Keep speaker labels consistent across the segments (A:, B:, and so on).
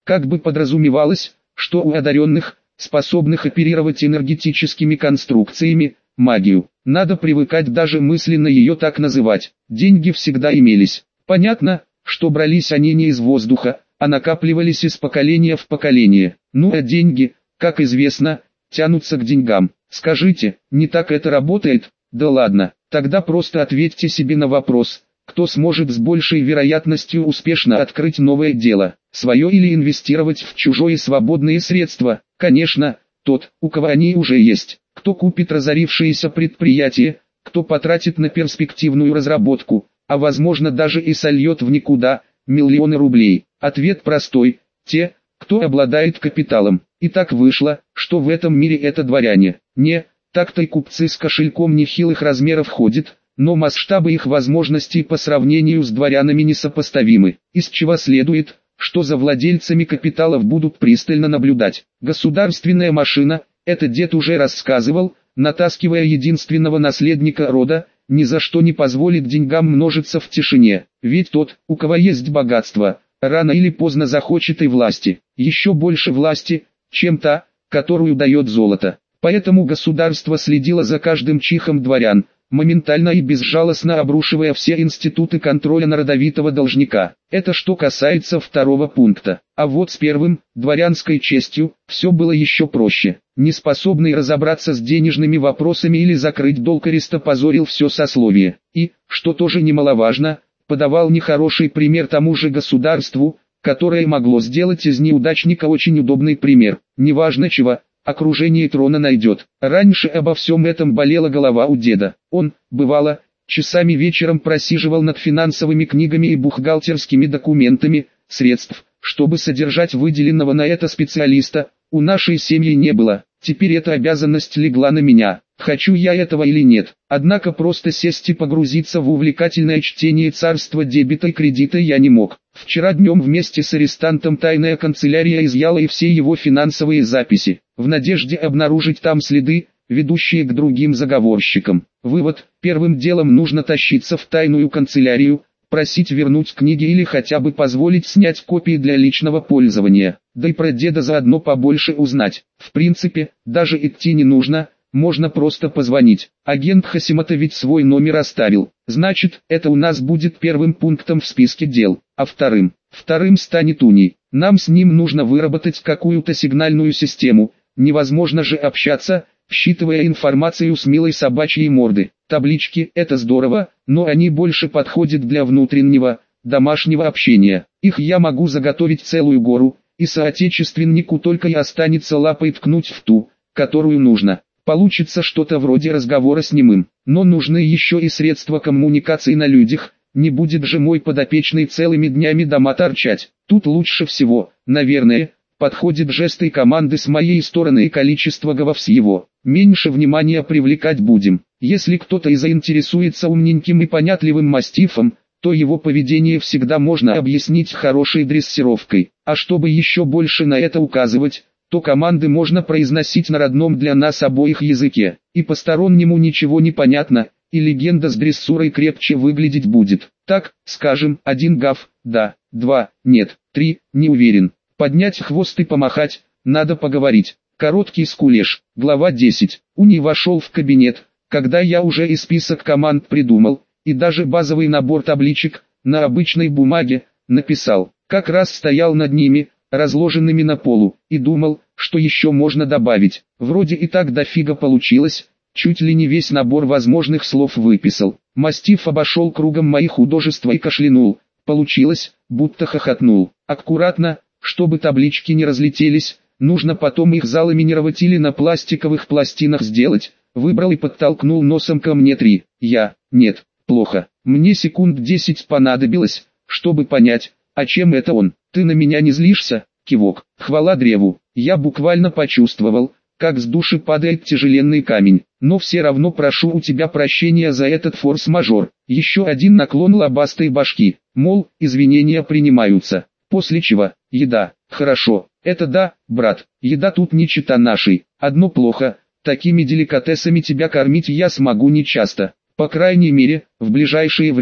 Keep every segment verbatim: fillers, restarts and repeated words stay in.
A: Как бы подразумевалось, что у одаренных, способных оперировать энергетическими конструкциями, магию, надо привыкать даже мысленно ее так называть. Деньги всегда имелись. Понятно, что брались они не из воздуха, а накапливались из поколения в поколение. Ну а деньги, как известно, тянутся к деньгам. Скажите, не так это работает? Да ладно, тогда просто ответьте себе на вопрос, кто сможет с большей вероятностью успешно открыть новое дело, свое или инвестировать в чужие свободные средства? Конечно, тот, у кого они уже есть. Кто купит разорившееся предприятие, кто потратит на перспективную разработку, а возможно даже и сольет в никуда, миллионы рублей. Ответ простой: те, кто обладает капиталом. И так вышло, что в этом мире это дворяне. Не, так-то и купцы с кошельком нехилых размеров ходят, но масштабы их возможностей по сравнению с дворянами несопоставимы, из чего следует, что за владельцами капиталов будут пристально наблюдать. Государственная машина, это дед уже рассказывал, натаскивая единственного наследника рода, ни за что не позволит деньгам множиться в тишине, ведь тот, у кого есть богатство, рано или поздно захочет и власти, еще больше власти, чем та, которую дает золото. Поэтому государство следило за каждым чихом дворян, моментально и безжалостно обрушивая все институты контроля на родовитого должника. Это что касается второго пункта. А вот с первым, дворянской честью, все было еще проще. Неспособный разобраться с денежными вопросами или закрыть долг ареста позорил все сословие. И, что тоже немаловажно, подавал нехороший пример тому же государству, которое могло сделать из неудачника очень удобный пример. Неважно чего, окружение трона найдет. Раньше обо всем этом болела голова у деда. Он, бывало, часами вечером просиживал над финансовыми книгами и бухгалтерскими документами. Средств, чтобы содержать выделенного на это специалиста, у нашей семьи не было. Теперь эта обязанность легла на меня. Хочу я этого или нет. Однако просто сесть и погрузиться в увлекательное чтение царства дебета и кредита я не мог. Вчера днем вместе с арестантом тайная канцелярия изъяла и все его финансовые записи, в надежде обнаружить там следы, ведущие к другим заговорщикам. Вывод: первым делом нужно тащиться в тайную канцелярию, просить вернуть книги или хотя бы позволить снять копии для личного пользования, да и про деда заодно побольше узнать. В принципе, даже идти не нужно, можно просто позвонить. Агент Хасимата ведь свой номер оставил, значит, это у нас будет первым пунктом в списке дел, а вторым, вторым станет Уний. Нам с ним нужно выработать какую-то сигнальную систему, невозможно же общаться, считывая информацию с милой собачьей морды. Таблички – это здорово, но они больше подходят для внутреннего, домашнего общения. Их я могу заготовить целую гору, и соотечественнику только и останется лапой ткнуть в ту, которую нужно. Получится что-то вроде разговора с немым, но нужны еще и средства коммуникации на людях, не будет же мой подопечный целыми днями дома торчать. Тут лучше всего, наверное, подходит жесты и команды с моей стороны и количество говоров с его. Меньше внимания привлекать будем. Если кто-то и заинтересуется умненьким и понятливым мастифом, то его поведение всегда можно объяснить хорошей дрессировкой. А чтобы еще больше на это указывать, то команды можно произносить на родном для нас обоих языке. И постороннему ничего не понятно, и легенда с дрессурой крепче выглядеть будет. Так, скажем, один гав, да, два, нет, три, не уверен. Поднять хвост и помахать, надо поговорить. Короткий скулеж. Глава десять. Уний вошел в кабинет, когда я уже и список команд придумал, и даже базовый набор табличек, на обычной бумаге, написал. Как раз стоял над ними, разложенными на полу, и думал, что еще можно добавить. Вроде и так дофига получилось, чуть ли не весь набор возможных слов выписал. Мастиф обошел кругом мои художества и кашлянул. Получилось, будто хохотнул. Аккуратно, чтобы таблички не разлетелись, нужно потом их заламинировать или на пластиковых пластинах сделать. Выбрал и подтолкнул носом ко мне три. Я, нет, плохо. Мне секунд десять понадобилось, чтобы понять, а чем это он. Ты на меня не злишься? Кивок. Хвала древу. Я буквально почувствовал, как с души падает тяжеленный камень. Но все равно прошу у тебя прощения за этот форс-мажор. Еще один наклон лобастой башки. Мол, извинения принимаются. После чего, еда. Хорошо. Это да, брат. Еда тут не чета нашей. Одно плохо. Такими деликатесами тебя кормить я смогу не часто. По крайней мере, в ближайшее время.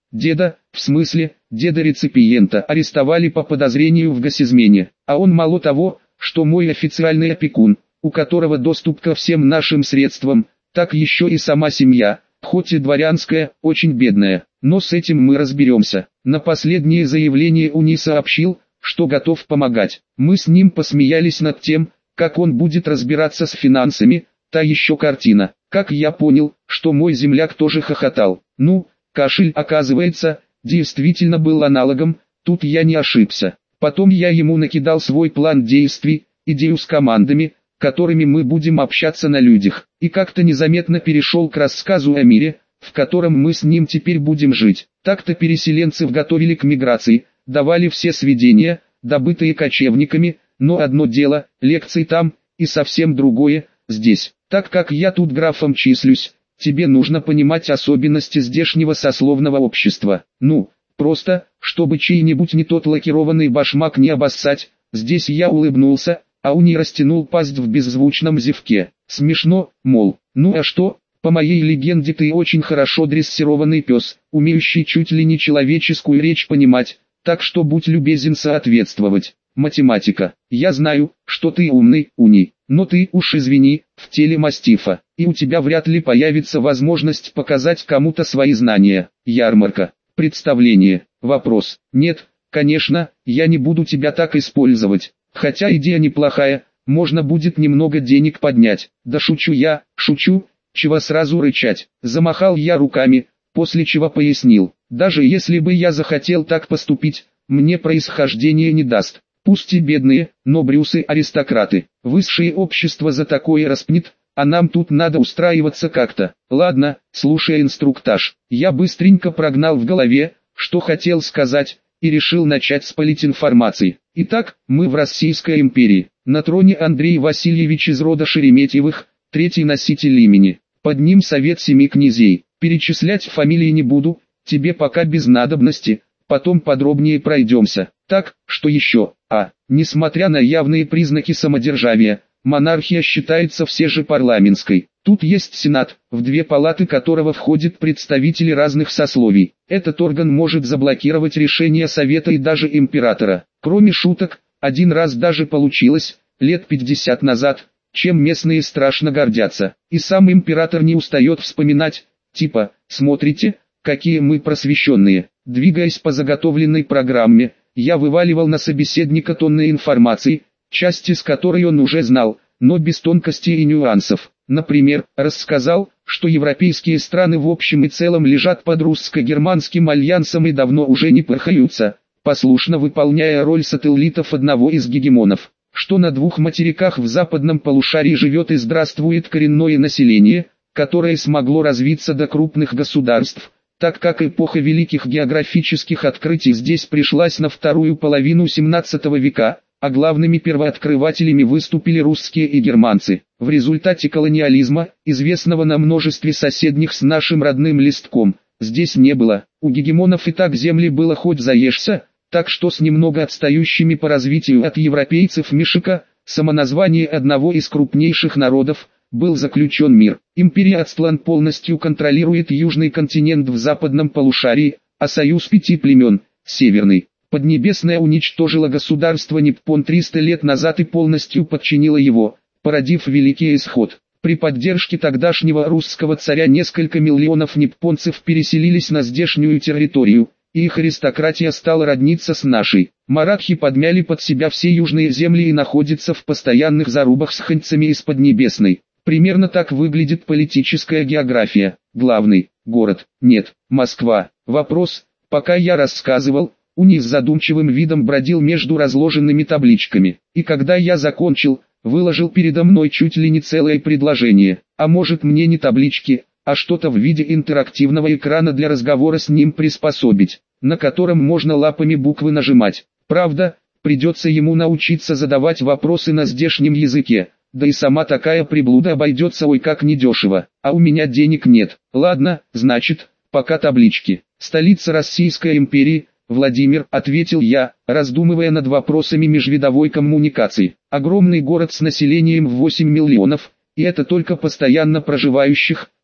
A: Деда, в смысле, деда-реципиента, арестовали по подозрению в госизмене, а он мало того, что мой официальный опекун, у которого доступ ко всем нашим средствам, так еще и сама семья, хоть и дворянская, очень бедная, но с этим мы разберемся. На последнее заявление Уни сообщил, что готов помогать. Мы с ним посмеялись над тем, как он будет разбираться с финансами, та еще картина. Как я понял, что мой земляк тоже хохотал. Ну, кашель, оказывается, действительно был аналогом, тут я не ошибся. Потом я ему накидал свой план действий, идею с командами, которыми мы будем общаться на людях, и как-то незаметно перешел к рассказу о мире, в котором мы с ним теперь будем жить. Так-то переселенцев готовили к миграции, давали все сведения, добытые кочевниками, но одно дело, лекции там, и совсем другое, здесь. Так как я тут графом числюсь, тебе нужно понимать особенности здешнего сословного общества. Ну, просто, чтобы чей-нибудь не тот лакированный башмак не обоссать. Здесь я улыбнулся, а Уни растянул пасть в беззвучном зевке. Смешно, мол, ну а что, по моей легенде ты очень хорошо дрессированный пес, умеющий чуть ли не человеческую речь понимать, так что будь любезен соответствовать. Математика. Я знаю, что ты умный, Уни, но ты уж извини, в теле мастифа, и у тебя вряд ли появится возможность показать кому-то свои знания. Ярмарка. Представление. Вопрос. Нет, конечно, я не буду тебя так использовать, хотя идея неплохая, можно будет немного денег поднять. Да шучу я, шучу, чего сразу рычать. Замахал я руками, после чего пояснил. Даже если бы я захотел так поступить, мне происхождение не даст. Пусть и бедные, но брюсы аристократы. Высшее общество за такое распнет, а нам тут надо устраиваться как-то. Ладно, слушай инструктаж. Я быстренько прогнал в голове, что хотел сказать, и решил начать с политинформации. Итак, мы в Российской империи. На троне Андрей Васильевич из рода Шереметьевых, третий носитель имени. Под ним совет семи князей. Перечислять фамилии не буду, тебе пока без надобности, потом подробнее пройдемся. Так, что еще? А, несмотря на явные признаки самодержавия, монархия считается все же парламентской. Тут есть сенат, в две палаты которого входят представители разных сословий. Этот орган может заблокировать решения совета и даже императора. Кроме шуток, один раз даже получилось, лет пятьдесят назад, чем местные страшно гордятся. И сам император не устает вспоминать, типа, смотрите, какие мы просвещенные. Двигаясь по заготовленной программе, я вываливал на собеседника тонны информации, части с которой он уже знал, но без тонкостей и нюансов. Например, рассказал, что европейские страны в общем и целом лежат под русско-германским альянсом и давно уже не пыхаются, послушно выполняя роль сателлитов одного из гегемонов, что на двух материках в западном полушарии живет и здравствует коренное население, которое смогло развиться до крупных государств, так как эпоха великих географических открытий здесь пришлась на вторую половину семнадцатого века, а главными первооткрывателями выступили русские и германцы. В результате колониализма, известного на множестве соседних с нашим родным листком, здесь не было. У гегемонов и так земли было хоть заешься, так что с немного отстающими по развитию от европейцев Мишика, самоназвание одного из крупнейших народов, был заключен мир. Империя Ацтлан полностью контролирует южный континент в западном полушарии, а союз пяти племен, северный, Поднебесная уничтожила государство Ниппон триста лет назад и полностью подчинила его, породив Великий Исход. При поддержке тогдашнего русского царя несколько миллионов ниппонцев переселились на здешнюю территорию, и их аристократия стала родниться с нашей. Маратхи подмяли под себя все южные земли и находятся в постоянных зарубах с ханьцами из Поднебесной. Примерно так выглядит политическая география. Главный город, нет, Москва. Вопрос, пока я рассказывал, Уни с задумчивым видом бродил между разложенными табличками. И когда я закончил, выложил передо мной чуть ли не целое предложение. А может мне не таблички, а что-то в виде интерактивного экрана для разговора с ним приспособить, на котором можно лапами буквы нажимать. Правда, придется ему научиться задавать вопросы на здешнем языке. Да и сама такая приблуда обойдется ой как недешево, а у меня денег нет. Ладно, значит, пока таблички. Столица Российской империи, Владимир, ответил я, раздумывая над вопросами межвидовой коммуникации. Огромный город с населением в восемь миллионов, и это только постоянно проживающих,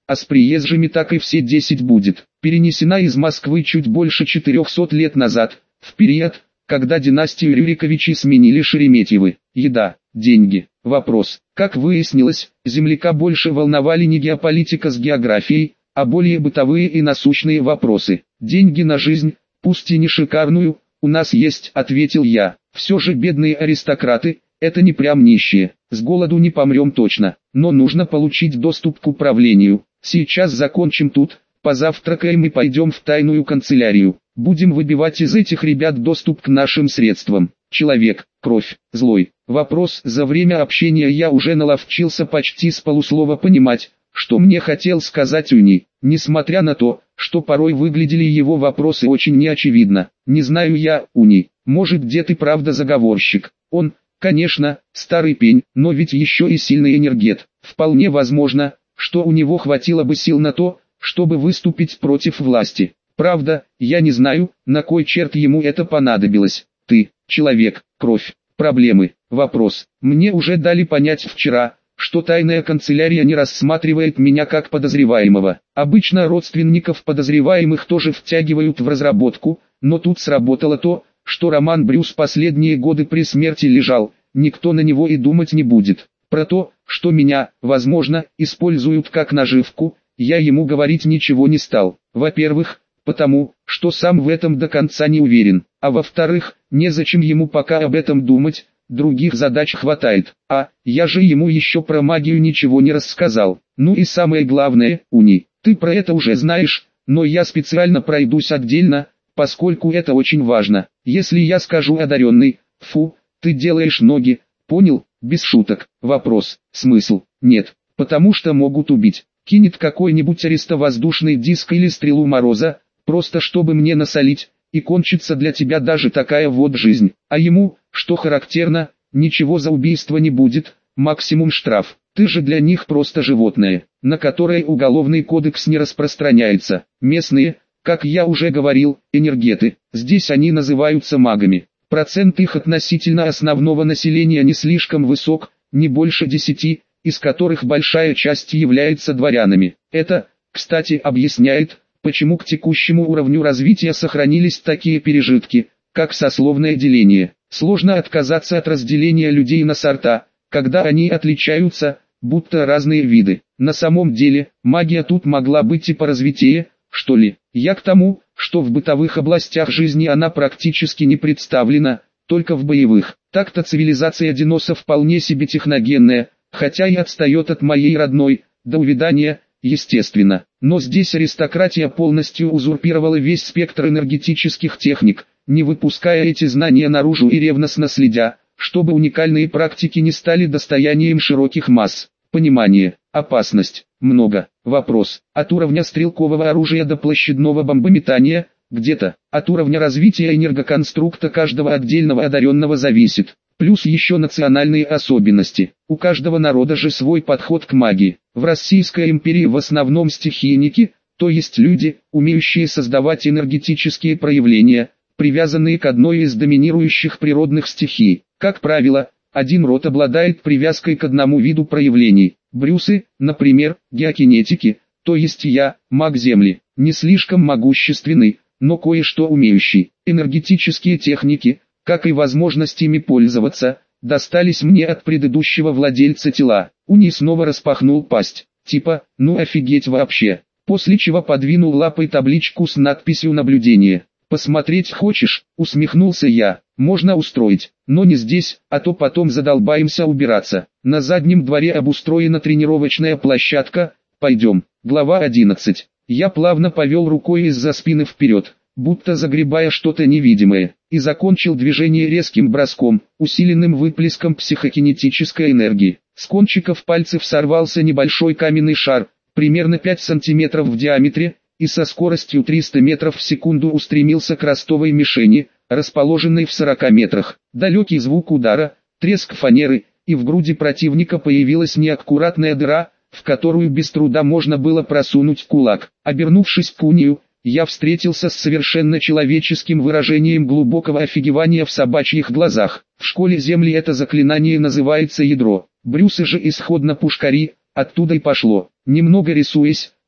A: а с приезжими так и все десять будет. Перенесена из Москвы чуть больше четырехсот лет назад, в период, когда династию Рюриковичей сменили Шереметьевы. Еда, деньги. Вопрос. Как выяснилось, земляка больше волновали не геополитика с географией, а более бытовые и насущные вопросы. Деньги на жизнь, пусть и не шикарную, у нас есть, ответил я. Все же бедные аристократы, это не прям нищие. С голоду не помрем точно, но нужно получить доступ к управлению. Сейчас закончим тут, позавтракаем и пойдем в тайную канцелярию. Будем выбивать из этих ребят доступ к нашим средствам. Человек, кровь, злой. Вопрос. За время общения я уже наловчился почти с полуслова понимать, что мне хотел сказать Уни, несмотря на то, что порой выглядели его вопросы очень неочевидно. Не знаю я, Уни, может, где ты правда заговорщик. Он, конечно, старый пень, но ведь еще и сильный энергет. Вполне возможно, что у него хватило бы сил на то, чтобы выступить против власти. Правда, я не знаю, на кой черт ему это понадобилось. Ты, человек, кровь, проблемы, вопрос. Мне уже дали понять вчера, что тайная канцелярия не рассматривает меня как подозреваемого. Обычно родственников подозреваемых тоже втягивают в разработку, но тут сработало то, что Роман Брюс последние годы при смерти лежал, никто на него и думать не будет. Про то, что меня, возможно, используют как наживку, я ему говорить ничего не стал. Во-первых, потому, что сам в этом до конца не уверен, а во-вторых, незачем ему пока об этом думать, других задач хватает, а, я же ему еще про магию ничего не рассказал. Ну и самое главное, Уни, ты про это уже знаешь, но я специально пройдусь отдельно, поскольку это очень важно. Если я скажу одаренный, фу, ты делаешь ноги, понял, без шуток. Вопрос, смысл, нет, потому что могут убить. Кинет какой-нибудь арестовоздушный диск или стрелу Мороза, просто чтобы мне насолить, и кончится для тебя даже такая вот жизнь. А ему, что характерно, ничего за убийство не будет, максимум штраф. Ты же для них просто животное, на которое уголовный кодекс не распространяется. Местные, как я уже говорил, энергеты, здесь они называются магами. Процент их относительно основного населения не слишком высок, не больше десяти, из которых большая часть является дворянами. Это, кстати, объясняет, почему к текущему уровню развития сохранились такие пережитки, как сословное деление. Сложно отказаться от разделения людей на сорта, когда они отличаются, будто разные виды. На самом деле, магия тут могла быть и поразвитее, что ли. Я к тому, что в бытовых областях жизни она практически не представлена, только в боевых. Так-то цивилизация Диноса вполне себе техногенная, хотя и отстает от моей родной, до увядания, естественно. Но здесь аристократия полностью узурпировала весь спектр энергетических техник, не выпуская эти знания наружу и ревностно следя, чтобы уникальные практики не стали достоянием широких масс. Понимание, опасность, много. Вопрос, от уровня стрелкового оружия до площадного бомбометания, где-то, от уровня развития энергоконструкта каждого отдельного одаренного зависит. Плюс еще национальные особенности. У каждого народа же свой подход к магии. В Российской империи в основном стихийники, то есть люди, умеющие создавать энергетические проявления, привязанные к одной из доминирующих природных стихий. Как правило, один род обладает привязкой к одному виду проявлений. Брюсы, например, геокинетики, то есть я, маг Земли, не слишком могущественный, но кое-что умеющий. Энергетические техники, как и возможность ими пользоваться, достались мне от предыдущего владельца тела. Уни снова распахнул пасть, типа, ну офигеть вообще, после чего подвинул лапой табличку с надписью «Наблюдение». «Посмотреть хочешь?» — усмехнулся я. «Можно устроить, но не здесь, а то потом задолбаемся убираться. На заднем дворе обустроена тренировочная площадка, пойдем». Глава одиннадцать. Я плавно повел рукой из-за спины вперед, будто загребая что-то невидимое, и закончил движение резким броском, усиленным выплеском психокинетической энергии. С кончиков пальцев сорвался небольшой каменный шар, примерно пять сантиметров в диаметре, и со скоростью триста метров в секунду устремился к ростовой мишени, расположенной в сорока метрах. Далекий звук удара, треск фанеры, и в груди противника появилась неаккуратная дыра, в которую без труда можно было просунуть кулак. Обернувшись к Унию, я встретился с совершенно человеческим выражением глубокого офигевания в собачьих глазах. В школе Земли это заклинание называется ядро. Брюсы же исходно пушкари, оттуда и пошло. Немного рисуясь,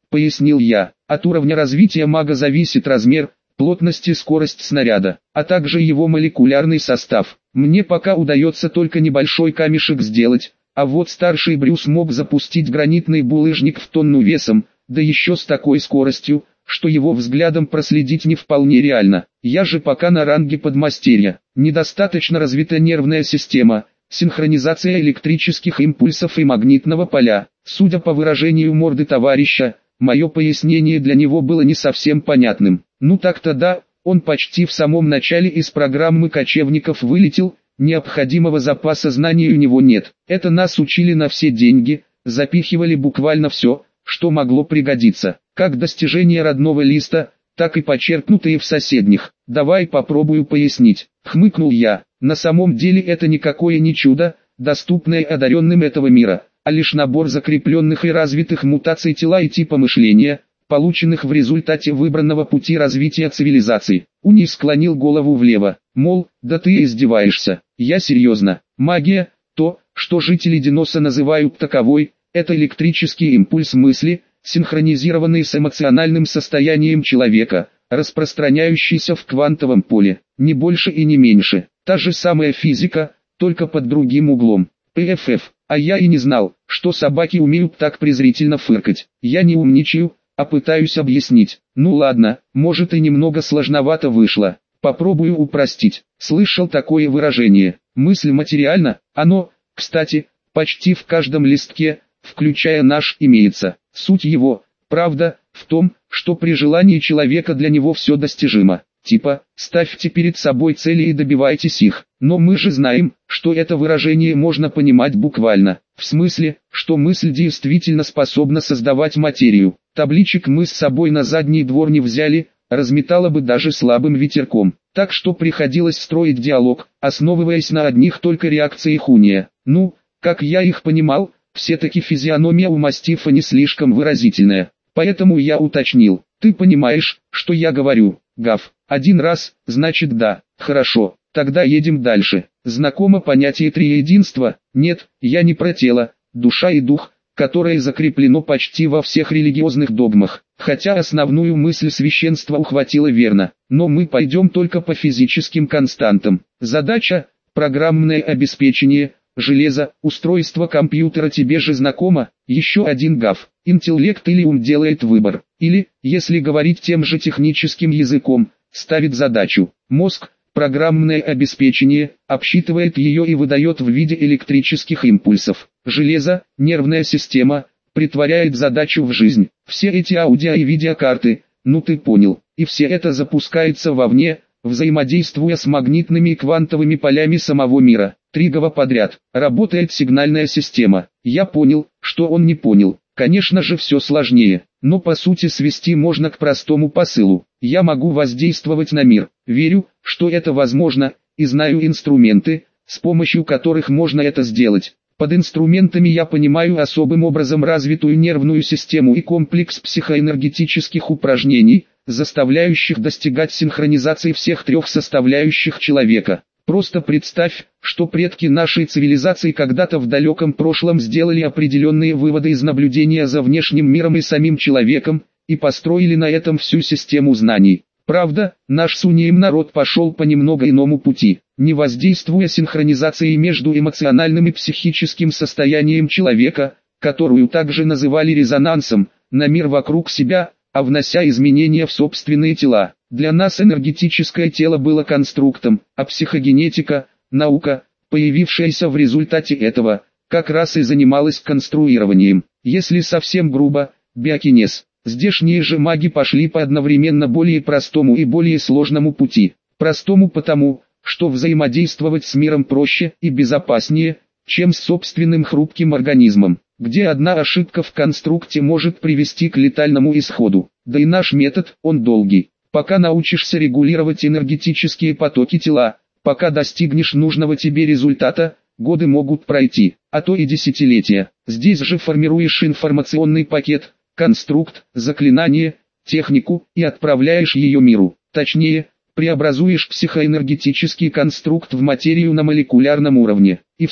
A: пояснил я. От уровня развития мага зависит размер, плотность и скорость снаряда, а также его молекулярный состав. Мне пока удается только небольшой камешек сделать, а вот старший Брюс мог запустить гранитный булыжник в тонну весом, да еще с такой скоростью, что его взглядом проследить не вполне реально. Я же пока на ранге подмастерья. Недостаточно развита нервная система, синхронизация электрических импульсов и магнитного поля. Судя по выражению морды товарища, мое пояснение для него было не совсем понятным. Ну так-то да, он почти в самом начале из программы кочевников вылетел, необходимого запаса знаний у него нет. Это нас учили на все деньги, запихивали буквально все, что могло пригодиться, как достижения родного листа, так и почерпнутые в соседних. Давай попробую пояснить, хмыкнул я. На самом деле это никакое не чудо, доступное одаренным этого мира, а лишь набор закрепленных и развитых мутаций тела и типа мышления, полученных в результате выбранного пути развития цивилизации. Уни склонил голову влево, мол, да ты издеваешься. Я серьезно. Магия, то, что жители Деноса называют таковой, это электрический импульс мысли, синхронизированный с эмоциональным состоянием человека, распространяющийся в квантовом поле, не больше и не меньше. Та же самая физика, только под другим углом. ПФФ. А я и не знал, что собаки умеют так презрительно фыркать. Я не умничаю, а пытаюсь объяснить. Ну ладно, может и немного сложновато вышло. Попробую упростить. Слышал такое выражение. Мысль материальна, оно, кстати, почти в каждом листке, включая наш, имеется. Суть его, правда, в том, что при желании человека для него все достижимо. Типа, ставьте перед собой цели и добивайтесь их. Но мы же знаем, что это выражение можно понимать буквально. В смысле, что мысль действительно способна создавать материю. Табличек мы с собой на задний двор не взяли, разметало бы даже слабым ветерком. Так что приходилось строить диалог, основываясь на одних только реакциях уния. Ну, как я их понимал, все-таки физиономия у мастифа не слишком выразительная. Поэтому я уточнил. Ты понимаешь, что я говорю, Гав? Один раз, значит да. Хорошо, тогда едем дальше. Знакомо понятие триединства? Нет, я не про тело, душа и дух, которое закреплено почти во всех религиозных догмах. Хотя основную мысль священства ухватила верно. Но мы пойдем только по физическим константам. Задача – программное обеспечение, железо, устройство компьютера тебе же знакомо. Еще один Гав. Интеллект или ум делает выбор. Или, если говорить тем же техническим языком, ставит задачу. Мозг, программное обеспечение, обсчитывает ее и выдает в виде электрических импульсов. Железо, нервная система, притворяет задачу в жизнь. Все эти аудио и видеокарты, ну ты понял, и все это запускается вовне, взаимодействуя с магнитными и квантовыми полями самого мира. Три Гава подряд. Работает сигнальная система. Я понял, что он не понял. Конечно же все сложнее, но по сути свести можно к простому посылу. Я могу воздействовать на мир. Верю, что это возможно, и знаю инструменты, с помощью которых можно это сделать. Под инструментами я понимаю особым образом развитую нервную систему и комплекс психоэнергетических упражнений, заставляющих достигать синхронизации всех трех составляющих человека. Просто представь, что предки нашей цивилизации когда-то в далеком прошлом сделали определенные выводы из наблюдения за внешним миром и самим человеком, и построили на этом всю систему знаний. Правда, наш Суниим народ пошел по немного иному пути, не воздействуя синхронизацией между эмоциональным и психическим состоянием человека, которую также называли резонансом, на мир вокруг себя, а внося изменения в собственные тела. Для нас энергетическое тело было конструктом, а психогенетика, наука, появившаяся в результате этого, как раз и занималась конструированием. Если совсем грубо, биокинез. Здешние же маги пошли по одновременно более простому и более сложному пути. Простому потому, что взаимодействовать с миром проще и безопаснее, чем с собственным хрупким организмом, где одна ошибка в конструкте может привести к летальному исходу. Да и наш метод, он долгий. Пока научишься регулировать энергетические потоки тела, пока достигнешь нужного тебе результата, годы могут пройти, а то и десятилетия. Здесь же формируешь информационный пакет, конструкт, заклинание, технику и отправляешь ее миру. Точнее, преобразуешь психоэнергетический конструкт в материю на молекулярном уровне. И все.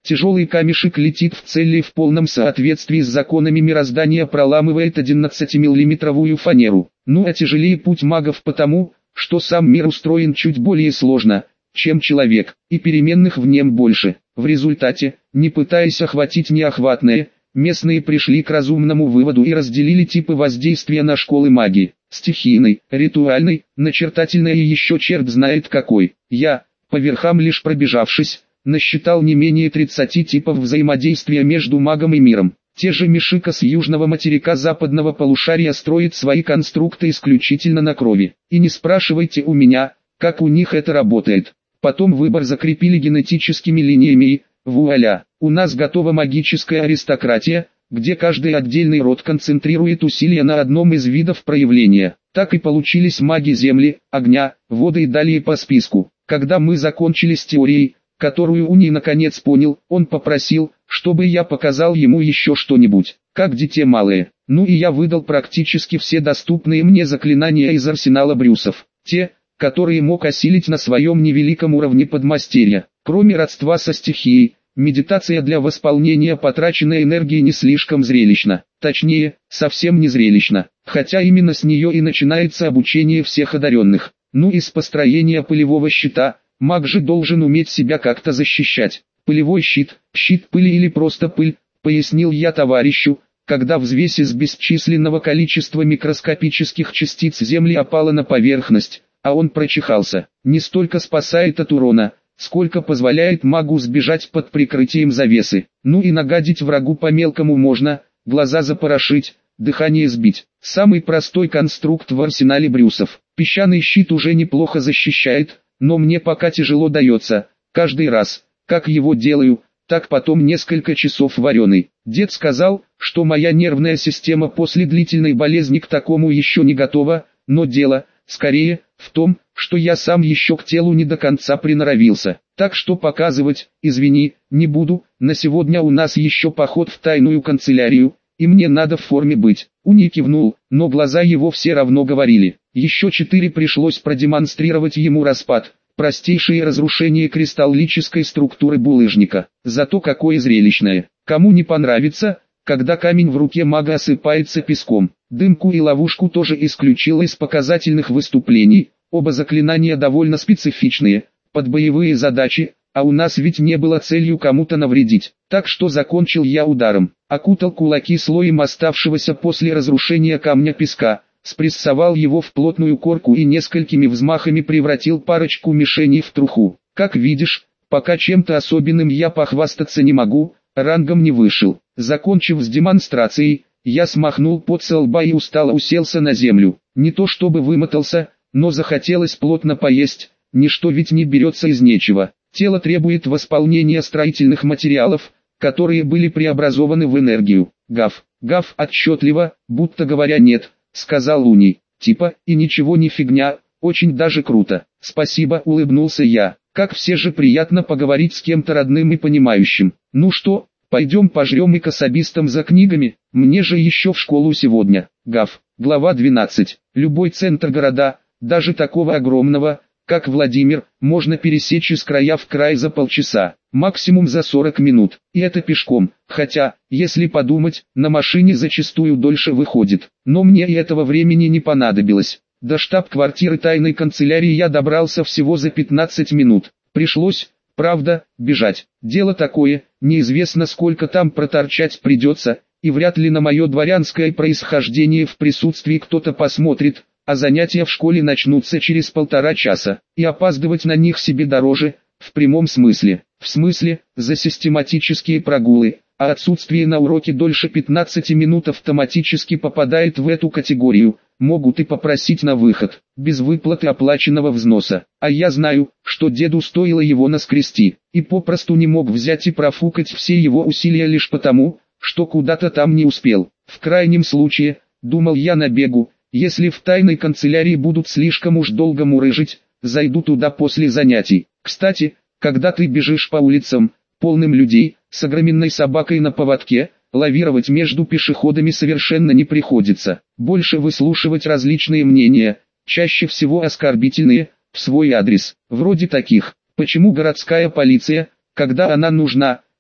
A: Тяжелый камешек летит в цель и в полном соответствии с законами мироздания проламывает одиннадцатимиллиметровую фанеру. Ну а тяжелее путь магов потому, что сам мир устроен чуть более сложно, чем человек, и переменных в нем больше. В результате, не пытаясь охватить неохватное, местные пришли к разумному выводу и разделили типы воздействия на школы магии: стихийной, ритуальной, начертательной и еще черт знает какой. Я, по верхам лишь пробежавшись, насчитал не менее тридцати типов взаимодействия между магом и миром. Те же Мишика с южного материка западного полушария строят свои конструкты исключительно на крови. И не спрашивайте у меня, как у них это работает. Потом выбор закрепили генетическими линиями и, вуаля, у нас готова магическая аристократия, где каждый отдельный род концентрирует усилия на одном из видов проявления. Так и получились маги земли, огня, воды и далее по списку. Когда мы закончили с теорией, которую Уни наконец понял, он попросил, чтобы я показал ему еще что-нибудь, как дитя малое. Ну и я выдал практически все доступные мне заклинания из арсенала Брюсов, те, которые мог осилить на своем невеликом уровне подмастерья. Кроме родства со стихией, медитация для восполнения потраченной энергии не слишком зрелищна, точнее, совсем не зрелищна, хотя именно с нее и начинается обучение всех одаренных. Ну и с построения пылевого щита. Маг же должен уметь себя как-то защищать. Пылевой щит, щит пыли или просто пыль, пояснил я товарищу, когда взвесь из бесчисленного количества микроскопических частиц земли опала на поверхность, а он прочихался. Не столько спасает от урона, сколько позволяет магу сбежать под прикрытием завесы. Ну и нагадить врагу по-мелкому можно, глаза запорошить, дыхание сбить. Самый простой конструкт в арсенале Брюсов. Песчаный щит уже неплохо защищает, но мне пока тяжело дается. Каждый раз, как его делаю, так потом несколько часов вареный. Дед сказал, что моя нервная система после длительной болезни к такому еще не готова, но дело, скорее, в том, что я сам еще к телу не до конца приноровился. Так что показывать, извини, не буду, на сегодня у нас еще поход в тайную канцелярию, и мне надо в форме быть. Уни кивнул, но глаза его все равно говорили. Еще четыре пришлось продемонстрировать ему распад, простейшее разрушение кристаллической структуры булыжника. Зато какое зрелищное. Кому не понравится, когда камень в руке мага осыпается песком. Дымку и ловушку тоже исключил из показательных выступлений. Оба заклинания довольно специфичные, под боевые задачи, а у нас ведь не было целью кому-то навредить. Так что закончил я ударом, окутал кулаки слоем оставшегося после разрушения камня песка, спрессовал его в плотную корку и несколькими взмахами превратил парочку мишеней в труху. Как видишь, пока чем-то особенным я похвастаться не могу, рангом не вышел. Закончив с демонстрацией, я смахнул пот со лба и устало уселся на землю. Не то чтобы вымотался, но захотелось плотно поесть, ничто ведь не берется из нечего. Тело требует восполнения строительных материалов, которые были преобразованы в энергию. Гав, гав отчетливо, будто говоря нет, сказал Уни. Типа, и ничего не фигня, очень даже круто. Спасибо, улыбнулся я. Как все же приятно поговорить с кем-то родным и понимающим. Ну что, пойдем пожрем и к особистам за книгами, мне же еще в школу сегодня. Гав, глава двенадцать. Любой центр города, даже такого огромного, как Владимир, можно пересечь из края в край за полчаса, максимум за сорок минут, и это пешком, хотя, если подумать, на машине зачастую дольше выходит, но мне и этого времени не понадобилось. До штаб-квартиры тайной канцелярии я добрался всего за пятнадцать минут, пришлось, правда, бежать. Дело такое, неизвестно сколько там проторчать придется, и вряд ли на мое дворянское происхождение в присутствии кто-то посмотрит, а занятия в школе начнутся через полтора часа, и опаздывать на них себе дороже, в прямом смысле. В смысле, за систематические прогулы, а отсутствие на уроке дольше пятнадцати минут автоматически попадает в эту категорию, могут и попросить на выход, без выплаты оплаченного взноса. А я знаю, что деду стоило его наскрести, и попросту не мог взять и профукать все его усилия лишь потому, что куда-то там не успел. В крайнем случае, думал я на бегу, если в тайной канцелярии будут слишком уж долго мурыжить, зайду туда после занятий. Кстати, когда ты бежишь по улицам, полным людей, с огроменной собакой на поводке, лавировать между пешеходами совершенно не приходится. Больше выслушивать различные мнения, чаще всего оскорбительные, в свой адрес. Вроде таких: почему городская полиция, когда она нужна,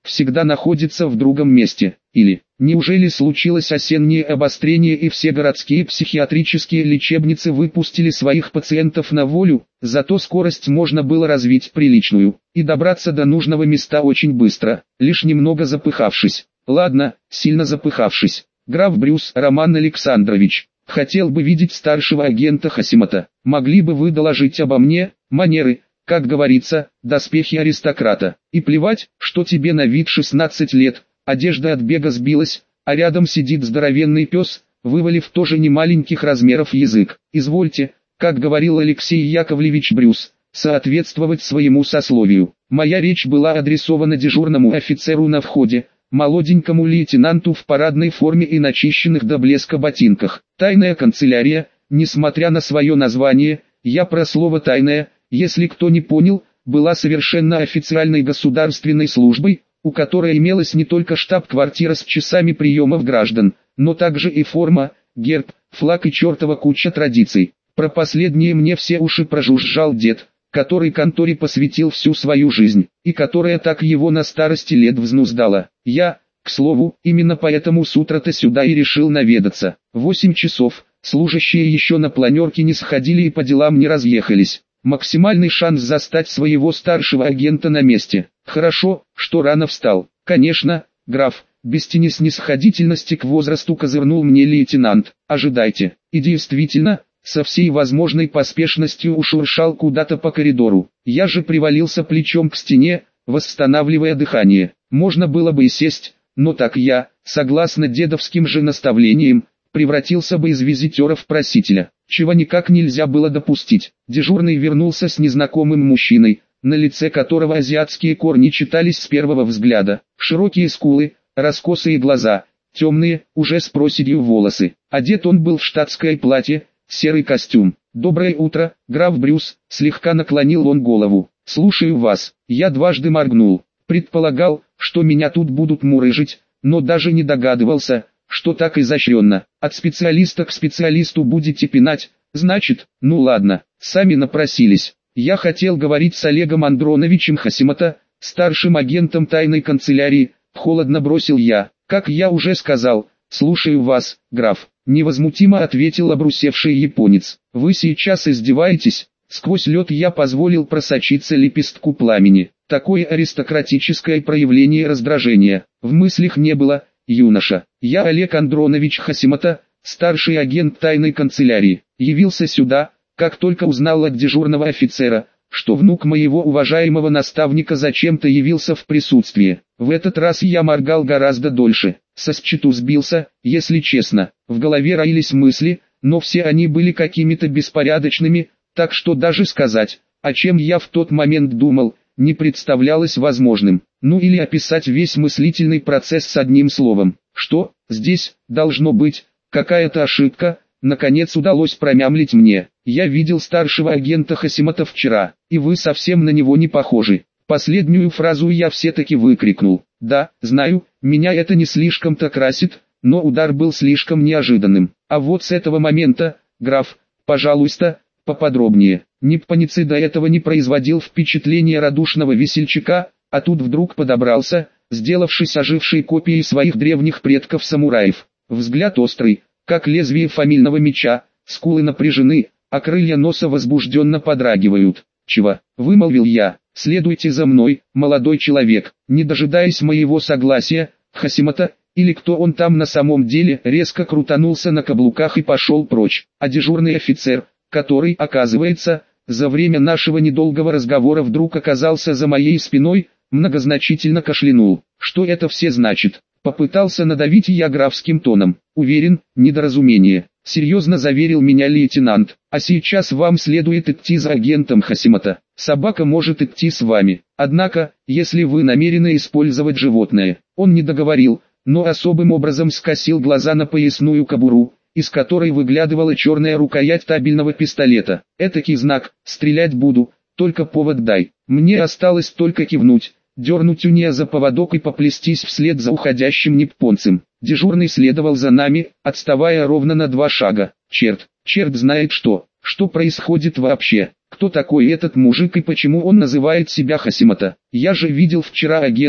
A: всегда находится в другом месте. Или, неужели случилось осеннее обострение и все городские психиатрические лечебницы выпустили своих пациентов на волю, зато скорость можно было развить приличную, и добраться до нужного места очень быстро, лишь немного запыхавшись. Ладно, сильно запыхавшись. Граф Брюс Роман Александрович, хотел бы видеть старшего агента Хасимата. Могли бы вы доложить обо мне, манеры, как говорится, доспехи аристократа. И плевать, что тебе на вид шестнадцать лет, одежда от бега сбилась, а рядом сидит здоровенный пес, вывалив тоже немаленьких размеров язык. Извольте, как говорил Алексей Яковлевич Брюс, соответствовать своему сословию. Моя речь была адресована дежурному офицеру на входе, молоденькому лейтенанту в парадной форме и начищенных до блеска ботинках. Тайная канцелярия, несмотря на свое название, я про слово «тайная», если кто не понял, была совершенно официальной государственной службой, у которой имелась не только штаб-квартира с часами приемов граждан, но также и форма, герб, флаг и чертова куча традиций. Про последние мне все уши прожужжал дед, который конторе посвятил всю свою жизнь, и которая так его на старости лет взнуздала. Я, к слову, именно поэтому с утра-то сюда и решил наведаться. Восемь часов, служащие еще на планерке не сходили и по делам не разъехались. Максимальный шанс застать своего старшего агента на месте. Хорошо, что рано встал. Конечно, граф, без тени снисходительности к возрасту козырнул мне лейтенант. Ожидайте. И действительно, со всей возможной поспешностью ушуршал куда-то по коридору. Я же привалился плечом к стене, восстанавливая дыхание. Можно было бы и сесть, но так я, согласно дедовским же наставлениям, превратился бы из визитера в просителя, чего никак нельзя было допустить. Дежурный вернулся с незнакомым мужчиной, на лице которого азиатские корни читались с первого взгляда. Широкие скулы, раскосые глаза, темные, уже с проседью волосы. Одет он был в штатское платье, серый костюм. «Доброе утро, граф Брюс», слегка наклонил он голову. «Слушаю вас». Я дважды моргнул. Предполагал, что меня тут будут мурыжить, но даже не догадывался, что так изощренно. От специалиста к специалисту будете пинать, значит, ну ладно, сами напросились. Я хотел говорить с Олегом Андроновичем Хасимата, старшим агентом тайной канцелярии, холодно бросил я. Как я уже сказал, слушаю вас, граф. Невозмутимо ответил обрусевший японец. Вы сейчас издеваетесь? Сквозь лед я позволил просочиться лепестку пламени. Такое аристократическое проявление раздражения в мыслях не было, юноша. Я Олег Андронович Хасимата, старший агент тайной канцелярии. Явился сюда, как только узнал от дежурного офицера, что внук моего уважаемого наставника зачем-то явился в присутствии. В этот раз я моргал гораздо дольше, со счету сбился, если честно. В голове роились мысли, но все они были какими-то беспорядочными, так что даже сказать, о чем я в тот момент думал, не представлялось возможным. Ну или описать весь мыслительный процесс с одним словом. Что, здесь, должно быть, какая-то ошибка, наконец удалось промямлить мне. Я видел старшего агента Хасимата вчера, и вы совсем на него не похожи. Последнюю фразу я все-таки выкрикнул. Да, знаю, меня это не слишком-то красит, но удар был слишком неожиданным. А вот с этого момента, граф, пожалуйста, поподробнее. Ниппоницы до этого не производил впечатления радушного весельчака, а тут вдруг подобрался, сделавшись ожившей копией своих древних предков-самураев. Взгляд острый, как лезвие фамильного меча, скулы напряжены, а крылья носа возбужденно подрагивают. «Чего?» — вымолвил я. «Следуйте за мной, молодой человек». Не дожидаясь моего согласия, Хасимата, или кто он там на самом деле, резко крутанулся на каблуках и пошел прочь. А дежурный офицер, который, оказывается, за время нашего недолгого разговора вдруг оказался за моей спиной, многозначительно кашлянул. «Что это все значит?» Попытался надавить я графским тоном. «Уверен, недоразумение», — серьезно заверил меня лейтенант. «А сейчас вам следует идти за агентом Хасимата. Собака может идти с вами. Однако, если вы намерены использовать животное». Он не договорил, но особым образом скосил глаза на поясную кобуру, из которой выглядывала черная рукоять табельного пистолета. «Этакий знак, стрелять буду, только повод дай». Мне осталось только кивнуть, дернуть уния за поводок и поплестись вслед за уходящим ниппонцем. Дежурный следовал за нами, отставая ровно на два шага. Черт, черт знает что, что происходит вообще. Кто такой этот мужик и почему он называет себя Хасимата? Я же видел вчера агента,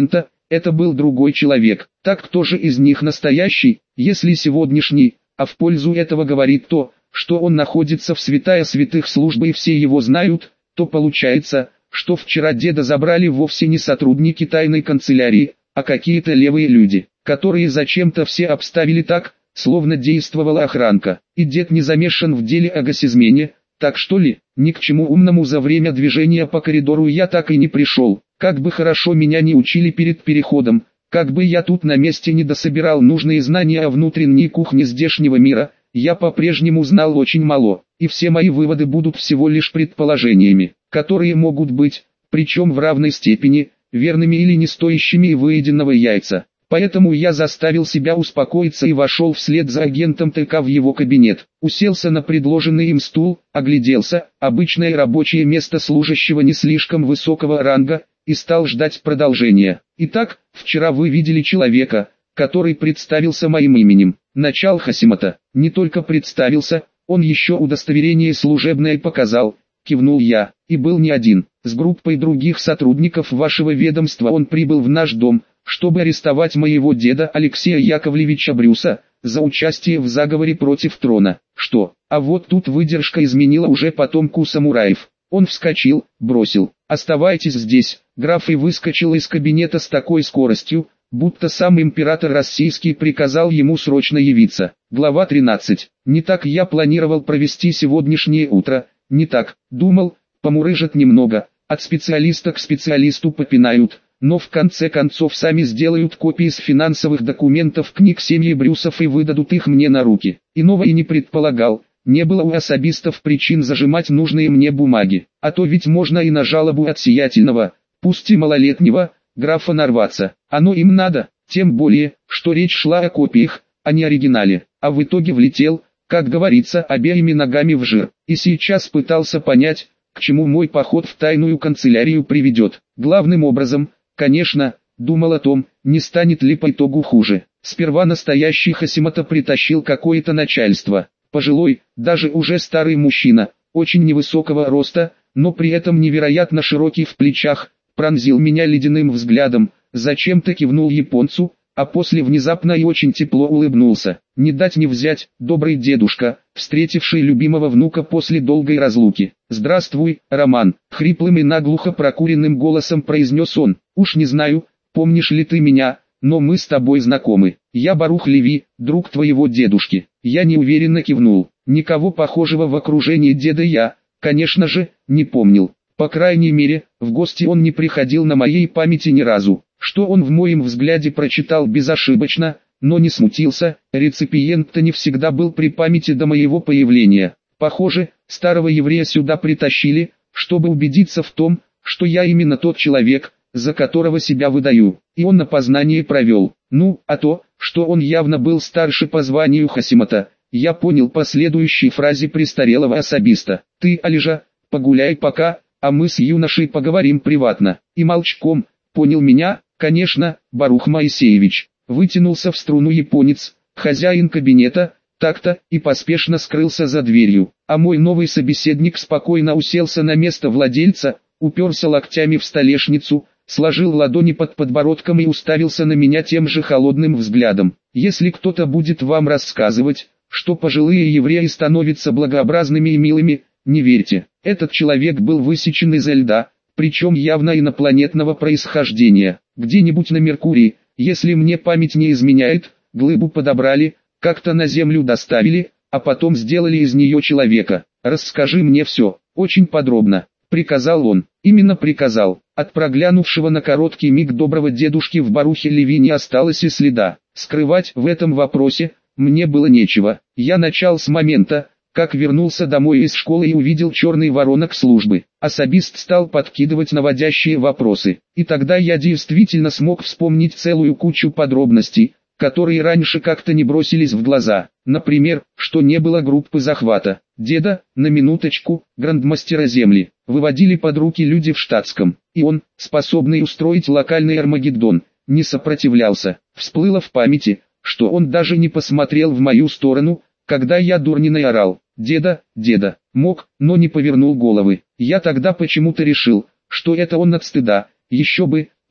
A: это был другой человек. Так кто же из них настоящий, если сегодняшний, а в пользу этого говорит то, что он находится в святая святых службы и все его знают, то получается, что вчера деда забрали вовсе не сотрудники тайной канцелярии, а какие-то левые люди, которые зачем-то все обставили так, словно действовала охранка. И дед не замешан в деле о госизмене, так что ли? Ни к чему умному за время движения по коридору я так и не пришел. Как бы хорошо меня не учили перед переходом, как бы я тут на месте не дособирал нужные знания о внутренней кухне здешнего мира, я по-прежнему знал очень мало, и все мои выводы будут всего лишь предположениями, которые могут быть, причем в равной степени, верными или не стоящими выеденного яйца. Поэтому я заставил себя успокоиться и вошел вслед за агентом ТК в его кабинет. Уселся на предложенный им стул, огляделся, обычное рабочее место служащего не слишком высокого ранга, и стал ждать продолжения. Итак, вчера вы видели человека, который представился моим именем. Начал Хасимата. Не только представился, он еще удостоверение служебное показал, кивнул я, и был не один. С группой других сотрудников вашего ведомства он прибыл в наш дом, чтобы арестовать моего деда Алексея Яковлевича Брюса, за участие в заговоре против трона. Что? А вот тут выдержка изменила уже потомку самураев. Он вскочил, бросил: «Оставайтесь здесь», граф и выскочил из кабинета с такой скоростью, будто сам император российский приказал ему срочно явиться. Глава тринадцать. Не так я планировал провести сегодняшнее утро, не так, думал, помурыжат немного, от специалиста к специалисту попинают, но в конце концов сами сделают копии с финансовых документов книг семьи Брюсов и выдадут их мне на руки. Иного и не предполагал. Не было у особистов причин зажимать нужные мне бумаги, а то ведь можно и на жалобу от сиятельного, пусть и малолетнего, графа нарваться. Оно им надо, тем более, что речь шла о копиях, а не оригинале. А в итоге влетел, как говорится, обеими ногами в жир. И сейчас пытался понять, к чему мой поход в тайную канцелярию приведет. Главным образом, конечно, думал о том, не станет ли по итогу хуже. Сперва настоящий Хасимата притащил какое-то начальство. Пожилой, даже уже старый мужчина, очень невысокого роста, но при этом невероятно широкий в плечах, пронзил меня ледяным взглядом, зачем-то кивнул японцу, а после внезапно и очень тепло улыбнулся. Не дать не взять, добрый дедушка, встретивший любимого внука после долгой разлуки. «Здравствуй, Роман», — хриплым и наглухо прокуренным голосом произнес он. «Уж не знаю, помнишь ли ты меня, но мы с тобой знакомы. Я Барух Леви, друг твоего дедушки». Я неуверенно кивнул. Никого похожего в окружении деда я, конечно же, не помнил. По крайней мере, в гости он не приходил на моей памяти ни разу. Что он в моем взгляде прочитал безошибочно, но не смутился, реципиент-то не всегда был при памяти до моего появления. Похоже, старого еврея сюда притащили, чтобы убедиться в том, что я именно тот человек, за которого себя выдаю. И он опознание провел. Ну, а то, что он явно был старше по званию Хасимата, я понял по следующей фразе престарелого особиста. «Ты, Алижа, погуляй пока, а мы с юношей поговорим приватно». И молчком, понял меня, конечно, Барух Моисеевич. Вытянулся в струну японец, хозяин кабинета, так-то, и поспешно скрылся за дверью. А мой новый собеседник спокойно уселся на место владельца, уперся локтями в столешницу, сложил ладони под подбородком и уставился на меня тем же холодным взглядом. Если кто-то будет вам рассказывать, что пожилые евреи становятся благообразными и милыми, не верьте. Этот человек был высечен изо льда, причем явно инопланетного происхождения. Где-нибудь на Меркурии, если мне память не изменяет, глыбу подобрали, как-то на Землю доставили, а потом сделали из нее человека. «Расскажи мне все, очень подробно», — приказал он. Именно приказал. От проглянувшего на короткий миг доброго дедушки в Барухе Леви не осталось и следа. Скрывать в этом вопросе мне было нечего. Я начал с момента, как вернулся домой из школы и увидел черный воронок службы. Особист стал подкидывать наводящие вопросы. И тогда я действительно смог вспомнить целую кучу подробностей, которые раньше как-то не бросились в глаза. Например, что не было группы захвата. Деда, на минуточку, грандмастера земли, выводили под руки люди в штатском. И он, способный устроить локальный Армагеддон, не сопротивлялся. Всплыло в памяти, что он даже не посмотрел в мою сторону, когда я дурниной орал: «Деда, деда!» Мог, но не повернул головы. Я тогда почему-то решил, что это он от стыда. Еще бы,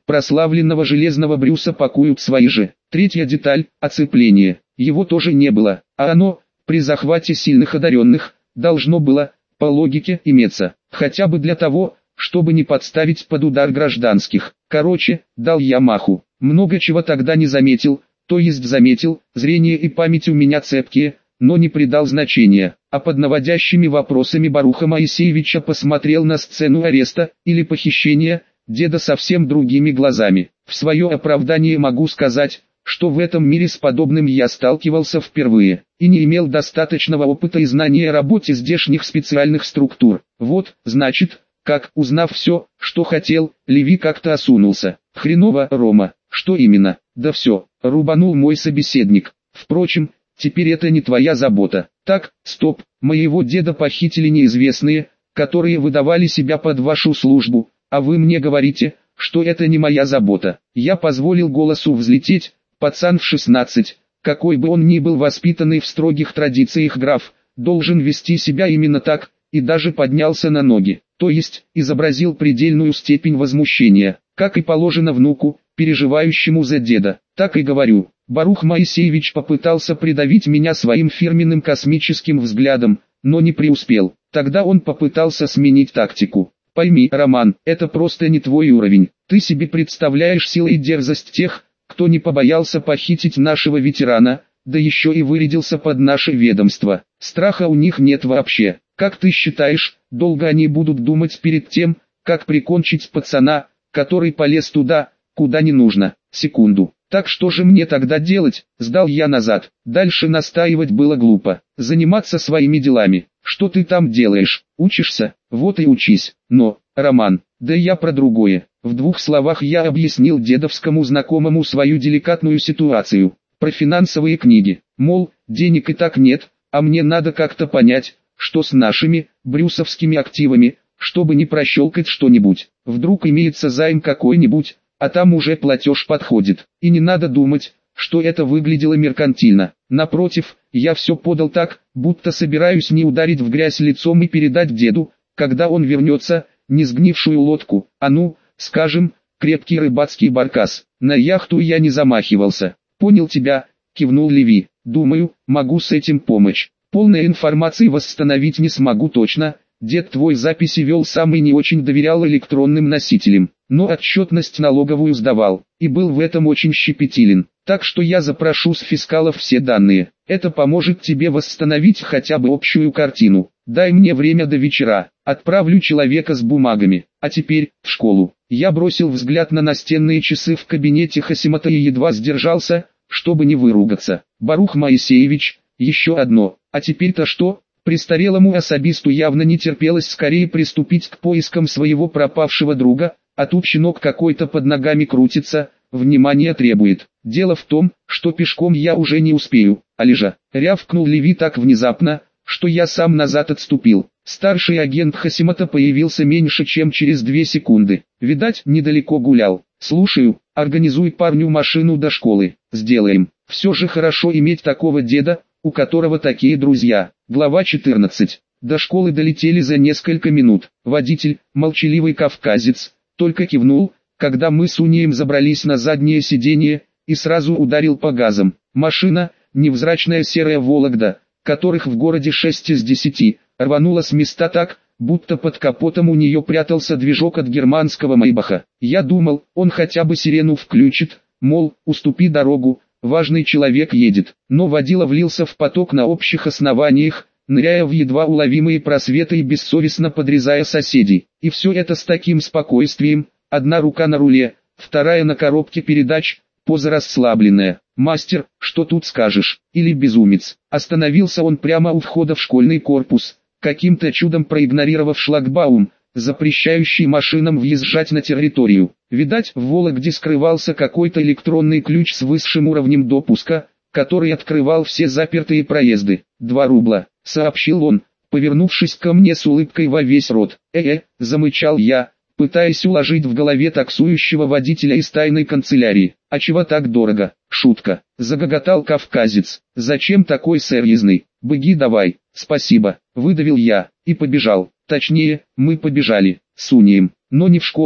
A: прославленного железного Брюса пакуют свои же. Третья деталь – оцепление. Его тоже не было, а оно, при захвате сильных одаренных, должно было, по логике, иметься. Хотя бы для того, чтобы не подставить под удар гражданских. Короче, дал я маху. Много чего тогда не заметил, то есть заметил, зрение и память у меня цепкие, но не придал значения. А под наводящими вопросами Баруха Моисеевича посмотрел на сцену ареста или похищения деда совсем другими глазами. В свое оправдание могу сказать, что в этом мире с подобным я сталкивался впервые, и не имел достаточного опыта и знания о работе здешних специальных структур. Вот, значит, как, узнав все, что хотел, Леви как-то осунулся. Хреново, Рома, что именно? Да все, рубанул мой собеседник. Впрочем, теперь это не твоя забота. Так, стоп, моего деда похитили неизвестные, которые выдавали себя под вашу службу, а вы мне говорите, что это не моя забота. Я позволил голосу взлететь. Пацан в шестнадцать, какой бы он ни был воспитанный в строгих традициях граф, должен вести себя именно так, и даже поднялся на ноги, то есть, изобразил предельную степень возмущения, как и положено внуку, переживающему за деда. Так и говорю, Барух Моисеевич попытался придавить меня своим фирменным космическим взглядом, но не преуспел. Тогда он попытался сменить тактику. Пойми, Роман, это просто не твой уровень, ты себе представляешь силу и дерзость тех, кто не побоялся похитить нашего ветерана, да еще и вырядился под наше ведомство. Страха у них нет вообще. Как ты считаешь, долго они будут думать перед тем, как прикончить пацана, который полез туда, куда не нужно? Секунду. Так что же мне тогда делать? Сдал я назад. Дальше настаивать было глупо. Заниматься своими делами. Что ты там делаешь? Учишься? Вот и учись. Но, Роман, да я про другое. В двух словах я объяснил дедовскому знакомому свою деликатную ситуацию. Про финансовые книги. Мол, денег и так нет, а мне надо как-то понять, что с нашими, брюсовскими активами, чтобы не прощелкать что-нибудь. Вдруг имеется займ какой-нибудь, а там уже платеж подходит. И не надо думать, что это выглядело меркантильно. Напротив, я все подал так, будто собираюсь не ударить в грязь лицом и передать деду, когда он вернется, не сгнившую лодку, а ну, скажем, крепкий рыбацкий баркас. На яхту я не замахивался. Понял тебя, кивнул Леви. Думаю, могу с этим помочь. Полной информации восстановить не смогу точно. Дед твой записи вел сам и не очень доверял электронным носителям, но отчетность налоговую сдавал, и был в этом очень щепетилен. Так что я запрошу с фискалов все данные. Это поможет тебе восстановить хотя бы общую картину. Дай мне время до вечера. Отправлю человека с бумагами. А теперь, в школу. Я бросил взгляд на настенные часы в кабинете Хасимата и едва сдержался, чтобы не выругаться. Барух Моисеевич, еще одно. А теперь-то что? Престарелому особисту явно не терпелось скорее приступить к поискам своего пропавшего друга, а тут щенок какой-то под ногами крутится, внимание требует. Дело в том, что пешком я уже не успею, а лежа. Рявкнул Леви так внезапно, что я сам назад отступил. Старший агент Хасимата появился меньше чем через две секунды. Видать, недалеко гулял. Слушаю, организуй парню машину до школы. Сделаем. Все же хорошо иметь такого деда, у которого такие друзья. Глава четырнадцать. До школы долетели за несколько минут. Водитель, молчаливый кавказец, только кивнул, когда мы с Унием забрались на заднее сиденье, и сразу ударил по газам. Машина, невзрачная серая Вологда, которых в городе шесть из десяти, рванула с места так, будто под капотом у нее прятался движок от германского Майбаха. Я думал, он хотя бы сирену включит, мол, уступи дорогу, важный человек едет. Но водила влился в поток на общих основаниях, ныряя в едва уловимые просветы и бессовестно подрезая соседей. И все это с таким спокойствием, одна рука на руле, вторая на коробке передач, поза расслабленная. «Мастер, что тут скажешь?» Или безумец. Остановился он прямо у входа в школьный корпус, каким-то чудом проигнорировав шлагбаум, запрещающий машинам въезжать на территорию. Видать, в Вологде скрывался какой-то электронный ключ с высшим уровнем допуска, который открывал все запертые проезды. «Два рубля», — сообщил он, повернувшись ко мне с улыбкой во весь рот. «Э-э», — замычал я, пытаясь уложить в голове таксующего водителя из тайной канцелярии. «А чего так дорого?» «Шутка», — загоготал кавказец. «Зачем такой серьезный? Беги давай». «Спасибо», — выдавил я, и побежал. Точнее, мы побежали, с Унием, но не в школу,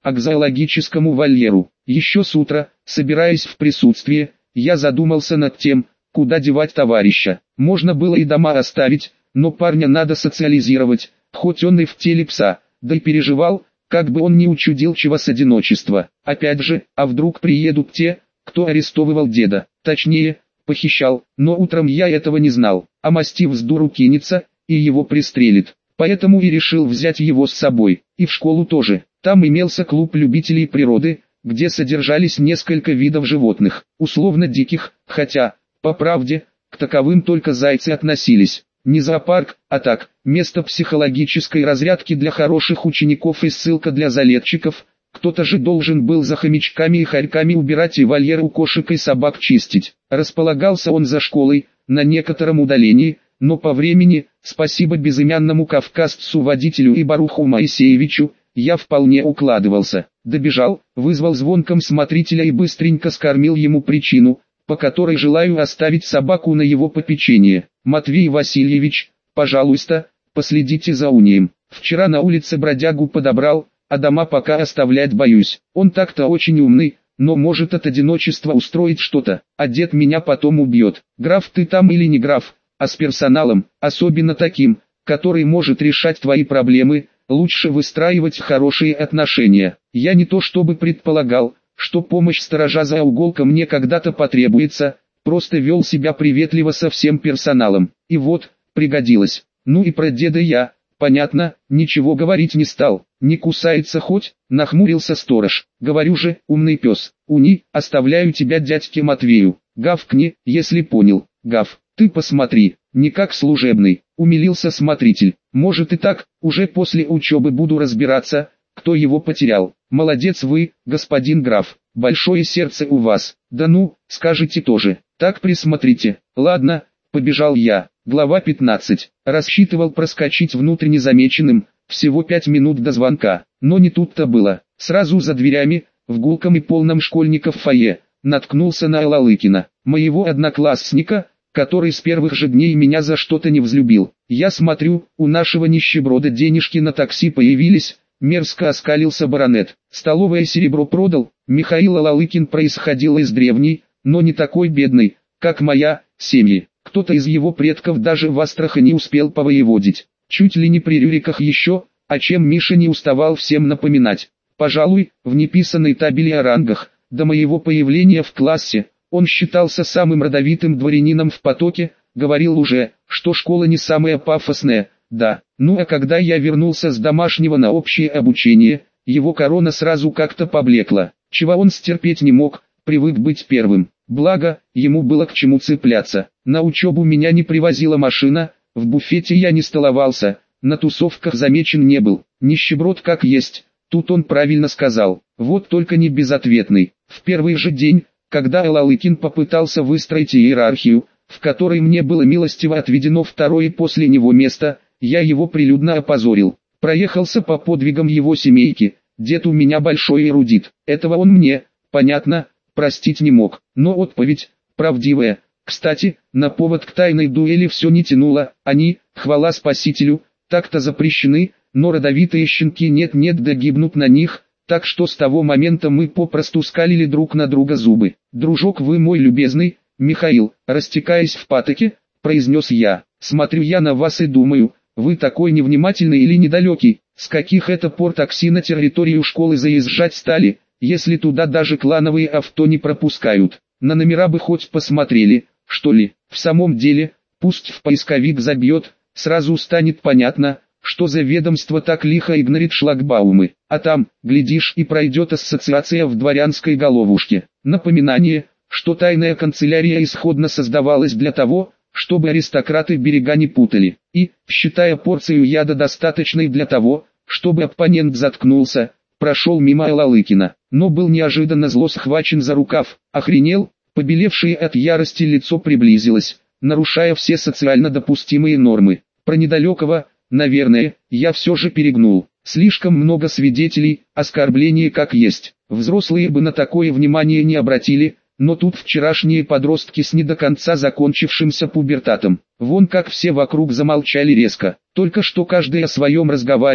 A: а к зоологическому вольеру. Еще с утра, собираясь в присутствие, я задумался над тем, куда девать товарища. Можно было и дома оставить, но парня надо социализировать, хоть он и в теле пса, да и переживал, как бы он не учудил чего с одиночества. Опять же, а вдруг приедут те, кто арестовывал деда, точнее, похищал, но утром я этого не знал, а мастиф с дуру кинется, и его пристрелит. Поэтому и решил взять его с собой, и в школу тоже. Там имелся клуб любителей природы, где содержались несколько видов животных, условно диких, хотя, по правде, к таковым только зайцы относились. Не зоопарк, а так, место психологической разрядки для хороших учеников и ссылка для залетчиков. Кто-то же должен был за хомячками и хорьками убирать и вольер у кошек и собак чистить. Располагался он за школой, на некотором удалении, но по времени, спасибо безымянному кавказцу-водителю и Баруху Моисеевичу, я вполне укладывался. Добежал, вызвал звонком смотрителя и быстренько скормил ему причину, по которой желаю оставить собаку на его попечение. Матвей Васильевич, пожалуйста, последите за унием. Вчера на улице бродягу подобрал, а дома пока оставлять боюсь. Он так-то очень умный, но может от одиночества устроить что-то, а дед меня потом убьет. Граф ты там или не граф, а с персоналом, особенно таким, который может решать твои проблемы, лучше выстраивать хорошие отношения. Я не то чтобы предполагал, что помощь сторожа за уголком мне когда-то потребуется, просто вел себя приветливо со всем персоналом. И вот, пригодилось. Ну и про деда я, понятно, ничего говорить не стал. Не кусается хоть, нахмурился сторож. Говорю же, умный пес, уни, оставляю тебя дядьке Матвею. Гавкни, если понял. Гав, ты посмотри, не как служебный, умилился смотритель. Может и так, уже после учебы буду разбираться, кто его потерял. Молодец вы, господин граф, большое сердце у вас. Да ну, скажите тоже. Так присмотрите. Ладно, побежал я. Глава пятнадцать. Рассчитывал проскочить внутрь незамеченным, всего пять минут до звонка. Но не тут-то было. Сразу за дверями, в гулком и полном школьников фойе, наткнулся на Алалыкина, моего одноклассника, который с первых же дней меня за что-то не взлюбил. Я смотрю, у нашего нищеброда денежки на такси появились. Мерзко оскалился баронет. Столовое серебро продал. Михаил Алалыкин происходил из древней, но не такой бедной, как моя, семьи. Кто-то из его предков даже в Астрахани успел повоеводить. Чуть ли не при Рюриках еще, о чем Миша не уставал всем напоминать. Пожалуй, в неписанной табели о рангах, до моего появления в классе, он считался самым родовитым дворянином в потоке, говорил уже, что школа не самая пафосная. Да, ну а когда я вернулся с домашнего на общее обучение, его корона сразу как-то поблекла, чего он стерпеть не мог, привык быть первым. Благо, ему было к чему цепляться. На учебу меня не привозила машина, в буфете я не столовался, на тусовках замечен не был. Нищеброд как есть, тут он правильно сказал, вот только не безответный. В первый же день, когда Алалыкин попытался выстроить иерархию, в которой мне было милостиво отведено второе после него место, я его прилюдно опозорил. Проехался по подвигам его семейки. Дед у меня большой эрудит. Этого он мне, понятно, простить не мог. Но отповедь, правдивая. Кстати, на повод к тайной дуэли все не тянуло. Они, хвала спасителю, так-то запрещены, но родовитые щенки нет-нет да гибнут на них. Так что с того момента мы попросту скалили друг на друга зубы. «Дружок вы мой любезный, Михаил», растекаясь в патоке, произнес я. «Смотрю я на вас и думаю, вы такой невнимательный или недалекий, с каких это пор такси на территорию школы заезжать стали, если туда даже клановые авто не пропускают. На номера бы хоть посмотрели, что ли. В самом деле, пусть в поисковик забьет, сразу станет понятно, что за ведомство так лихо игнорит шлагбаумы. А там, глядишь, и пройдет ассоциация в дворянской головушке. Напоминание, что тайная канцелярия исходно создавалась для того, чтобы аристократы берега не путали, и, считая порцию яда достаточной для того, чтобы оппонент заткнулся, прошел мимо Алалыкина, но был неожиданно зло схвачен за рукав. Охренел, побелевшее от ярости лицо приблизилось, нарушая все социально допустимые нормы. Про недалекого, наверное, я все же перегнул. Слишком много свидетелей, оскорбления как есть. Взрослые бы на такое внимание не обратили, но тут вчерашние подростки с не до конца закончившимся пубертатом. Вон как все вокруг замолчали резко. Только что каждый о своем разговаривал,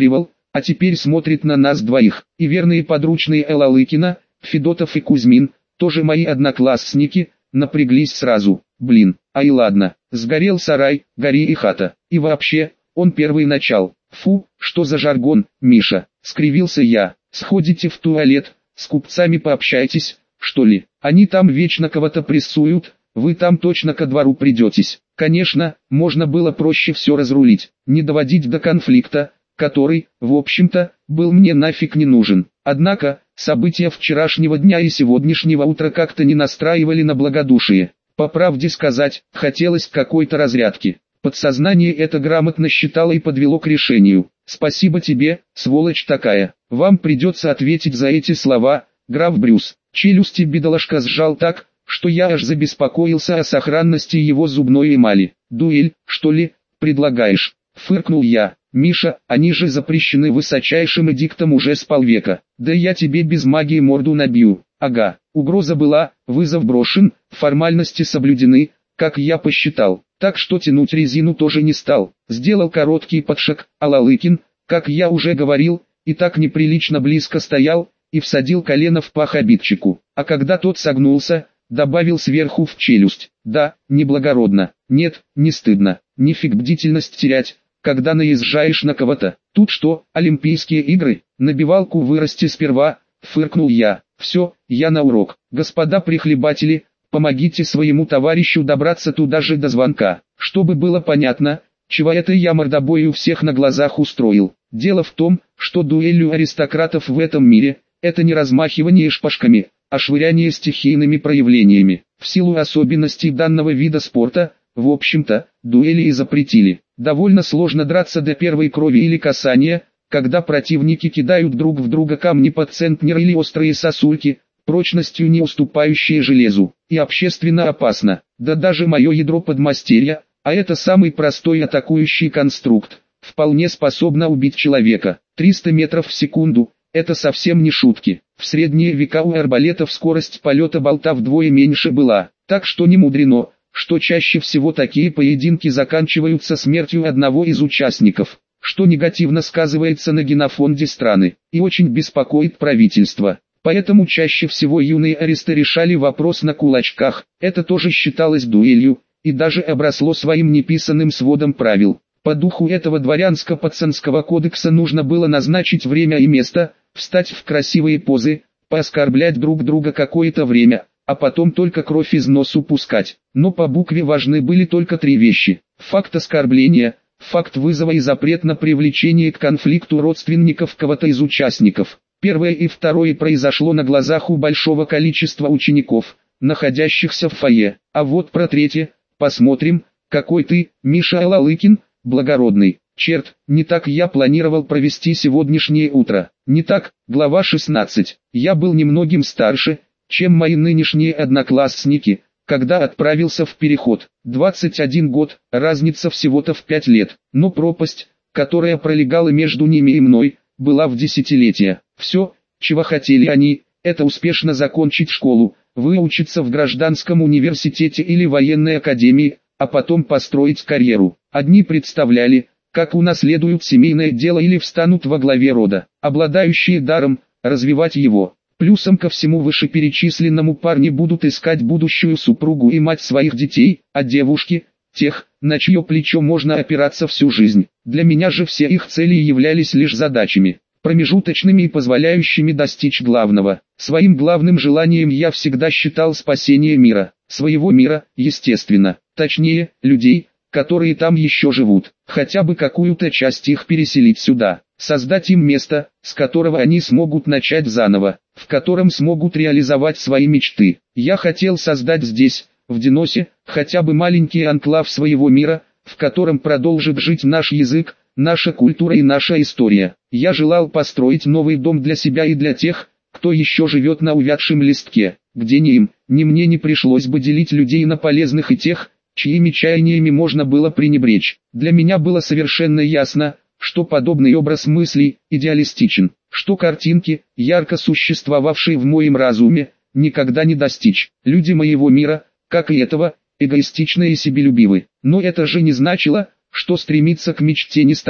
A: а теперь смотрит на нас двоих. И верные подручные Элалыкина, Федотов и Кузьмин, тоже мои одноклассники, напряглись сразу. Блин, ай ладно, сгорел сарай, гори и хата. И вообще, он первый начал. Фу, что за жаргон, Миша, скривился я. Сходите в туалет, с купцами пообщайтесь, что ли. Они там вечно кого-то прессуют, вы там точно ко двору придетесь. Конечно, можно было проще все разрулить, не доводить до конфликта, который, в общем-то, был мне нафиг не нужен. Однако, события вчерашнего дня и сегодняшнего утра как-то не настраивали на благодушие. По правде сказать, хотелось какой-то разрядки. Подсознание это грамотно считало и подвело к решению. Спасибо тебе, сволочь такая. Вам придется ответить за эти слова, граф Брюс. Челюсти бедолага сжал так, что я аж забеспокоился о сохранности его зубной эмали. «Дуэль, что ли, предлагаешь?» — фыркнул я. «Миша, они же запрещены высочайшим эдиктом уже с полвека. Да я тебе без магии морду набью». Ага, угроза была, вызов брошен, формальности соблюдены, как я посчитал. Так что тянуть резину тоже не стал. Сделал короткий подшаг, а Лалыкин, как я уже говорил, и так неприлично близко стоял, и всадил колено в пах обидчику. А когда тот согнулся, добавил сверху в челюсть. Да, неблагородно. Нет, не стыдно. Нифиг бдительность терять, когда наезжаешь на кого-то. Тут что, Олимпийские игры? Набивалку вырасти сперва, фыркнул я. Все, я на урок. Господа прихлебатели, помогите своему товарищу добраться туда же до звонка. Чтобы было понятно, чего это я мордобой у всех на глазах устроил. Дело в том, что дуэлью аристократов в этом мире – это не размахивание шпажками, а швыряние стихийными проявлениями. В силу особенностей данного вида спорта, в общем-то, дуэли и запретили. Довольно сложно драться до первой крови или касания, когда противники кидают друг в друга камни под центнер или острые сосульки, прочностью не уступающие железу, и общественно опасно. Да даже мое ядро подмастерья, а это самый простой атакующий конструкт, вполне способно убить человека. триста метров в секунду – это совсем не шутки. В средние века у арбалетов скорость полета болта вдвое меньше была, так что не мудрено, что чаще всего такие поединки заканчиваются смертью одного из участников, что негативно сказывается на генофонде страны и очень беспокоит правительство. Поэтому чаще всего юные аристы решали вопрос на кулачках, это тоже считалось дуэлью, и даже обросло своим неписанным сводом правил. По духу этого дворянско-пацанского кодекса нужно было назначить время и место, встать в красивые позы, пооскорблять друг друга какое-то время, а потом только кровь из носу пускать. Но по букве важны были только три вещи: факт оскорбления, факт вызова и запрет на привлечение к конфликту родственников кого-то из участников. Первое и второе произошло на глазах у большого количества учеников, находящихся в фойе. А вот про третье, посмотрим, какой ты, Миша Лалыкин, благородный. Черт, не так я планировал провести сегодняшнее утро. Не так, глава шестнадцать. Я был немногим старше, чем мои нынешние одноклассники, когда отправился в переход. двадцать один год, разница всего-то в пять лет. Но пропасть, которая пролегала между ними и мной, была в десятилетия. Все, чего хотели они, это успешно закончить школу, выучиться в гражданском университете или военной академии, а потом построить карьеру. Одни представляли, как унаследуют семейное дело или встанут во главе рода, обладающие даром, развивать его. Плюсом ко всему вышеперечисленному парни будут искать будущую супругу и мать своих детей, а девушки – тех, на чье плечо можно опираться всю жизнь. Для меня же все их цели являлись лишь задачами, промежуточными и позволяющими достичь главного. Своим главным желанием я всегда считал спасение мира, своего мира, естественно, точнее, людей, которые там еще живут, хотя бы какую-то часть их переселить сюда, создать им место, с которого они смогут начать заново, в котором смогут реализовать свои мечты. Я хотел создать здесь, в Деносе, хотя бы маленький анклав своего мира, в котором продолжит жить наш язык, наша культура и наша история. Я желал построить новый дом для себя и для тех, кто еще живет на увядшем листке, где ни им, ни мне не пришлось бы делить людей на полезных и тех, чьими чаяниями можно было пренебречь. Для меня было совершенно ясно, что подобный образ мыслей идеалистичен, что картинки, ярко существовавшие в моем разуме, никогда не достичь. Люди моего мира, как и этого, эгоистичны и себелюбивы. Но это же не значило, что стремиться к мечте не стоит,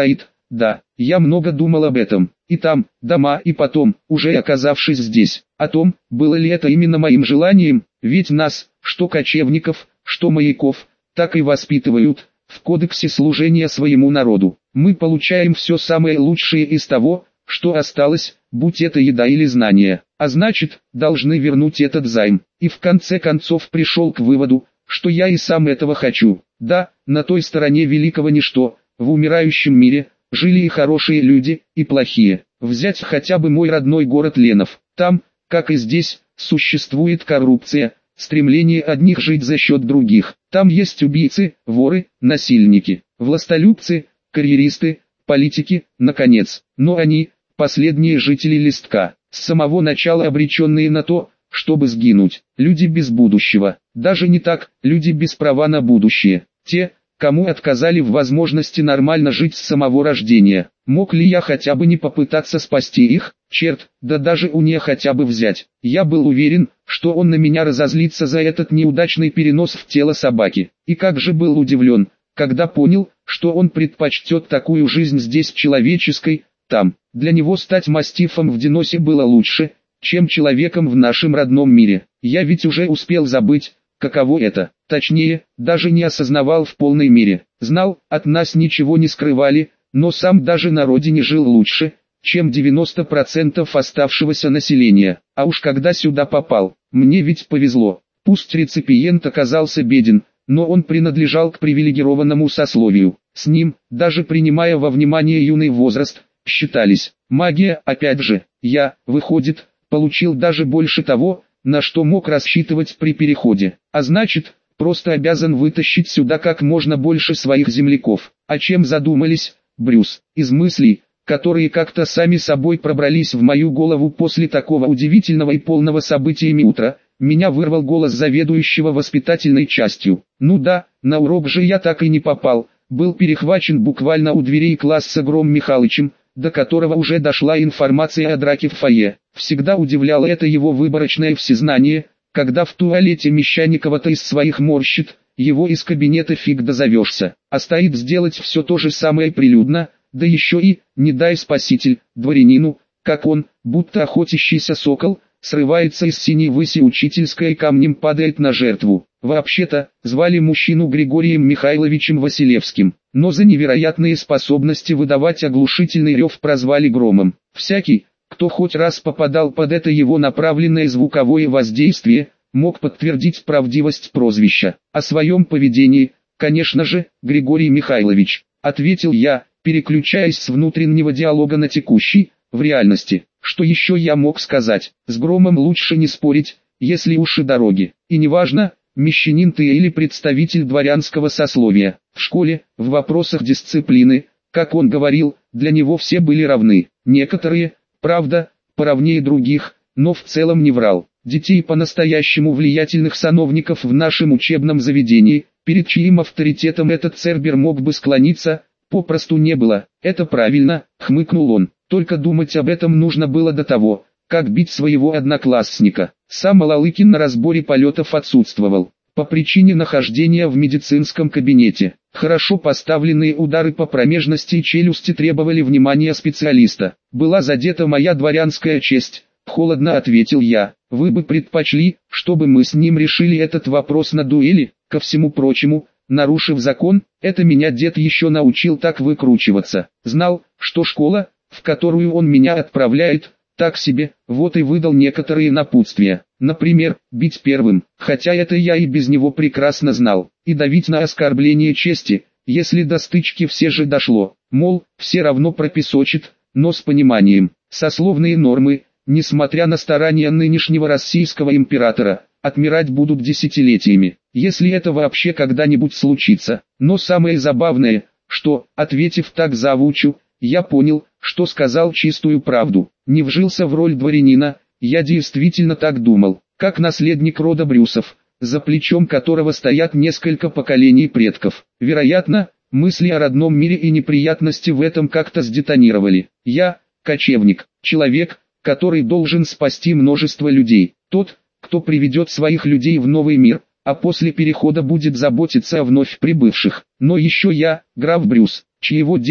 A: Да, я много думал об этом, и там, дома, и потом, уже оказавшись здесь, о том, было ли это именно моим желанием, ведь нас, что кочевников, что маяков, так и воспитывают, в кодексе служения своему народу. Мы получаем все самое лучшее из того, что осталось, будь это еда или знания, а значит, должны вернуть этот займ. И в конце концов пришел к выводу, что я и сам этого хочу. Да, на той стороне великого ничто, в умирающем мире, жили и хорошие люди, и плохие. Взять хотя бы мой родной город Ленов. Там, как и здесь, существует коррупция, стремление одних жить за счет других. Там есть убийцы, воры, насильники, властолюбцы, карьеристы, политики, наконец. Но они, последние жители Листка, с самого начала обреченные на то, чтобы сгинуть. Люди без будущего. Даже не так, люди без права на будущее. Те, кому отказали в возможности нормально жить с самого рождения. Мог ли я хотя бы не попытаться спасти их? Черт, да даже у нее хотя бы взять. Я был уверен, что он на меня разозлится за этот неудачный перенос в тело собаки. И как же был удивлен, когда понял, что он предпочтет такую жизнь здесь человеческой, там. Для него стать мастифом в Деносе было лучше, чем человеком в нашем родном мире. Я ведь уже успел забыть, каково это. Точнее, даже не осознавал в полной мере. Знал, от нас ничего не скрывали, но сам даже на родине жил лучше, чем девяносто процентов оставшегося населения. А уж когда сюда попал, мне ведь повезло. Пусть реципиент оказался беден, но он принадлежал к привилегированному сословию. С ним, даже принимая во внимание юный возраст, считались. Магия, опять же, я, выходит, получил даже больше того, на что мог рассчитывать при переходе. А значит, просто обязан вытащить сюда как можно больше своих земляков. О чем задумались, Брюс? Из мыслей, которые как-то сами собой пробрались в мою голову после такого удивительного и полного событиями утра, меня вырвал голос заведующего воспитательной частью. Ну да, на урок же я так и не попал, был перехвачен буквально у дверей класса Гром Михалычем, до которого уже дошла информация о драке в фойе. Всегда удивляло это его выборочное всезнание, когда в туалете Мещаникова-то из своих морщит, его из кабинета фиг дозовешься, а стоит сделать все то же самое прилюдно, да еще и, не дай спаситель, дворянину, как он, будто охотящийся сокол, срывается из синей выси учительской и камнем падает на жертву. Вообще-то, звали мужчину Григорием Михайловичем Василевским, но за невероятные способности выдавать оглушительный рев прозвали Громом. Всякий, кто хоть раз попадал под это его направленное звуковое воздействие, мог подтвердить правдивость прозвища. О своем поведении, конечно же, Григорий Михайлович, ответил я, переключаясь с внутреннего диалога на текущий, в реальности. Что еще я мог сказать? С Громом лучше не спорить, если уж и дороги. И неважно, мещанин ты или представитель дворянского сословия. В школе, в вопросах дисциплины, как он говорил, для него все были равны. Некоторые, правда, поровнее других, но в целом не врал. Детей по-настоящему влиятельных сановников в нашем учебном заведении, перед чьим авторитетом этот Цербер мог бы склониться, попросту не было. Это правильно, хмыкнул он. Только думать об этом нужно было до того, как бить своего одноклассника. Сам Малалыкин на разборе полетов отсутствовал, по причине нахождения в медицинском кабинете. Хорошо поставленные удары по промежности и челюсти требовали внимания специалиста. Была задета моя дворянская честь, холодно ответил я. Вы бы предпочли, чтобы мы с ним решили этот вопрос на дуэли? Ко всему прочему, нарушив закон, это меня дед еще научил так выкручиваться. Знал, что школа, в которую он меня отправляет, так себе, вот и выдал некоторые напутствия. Например, бить первым, хотя это я и без него прекрасно знал, и давить на оскорбление чести, если до стычки все же дошло, мол, все равно пропесочит, но с пониманием. Сословные нормы, несмотря на старания нынешнего российского императора, отмирать будут десятилетиями, если это вообще когда-нибудь случится. Но самое забавное, что, ответив так завучу, я понял, что сказал чистую правду, не вжился в роль дворянина. Я действительно так думал, как наследник рода Брюсов, за плечом которого стоят несколько поколений предков. Вероятно, мысли о родном мире и неприятности в этом как-то сдетонировали. Я, кочевник, человек, который должен спасти множество людей, тот, кто приведет своих людей в новый мир, а после перехода будет заботиться о вновь прибывших. Но еще я, граф Брюс, чьего деда,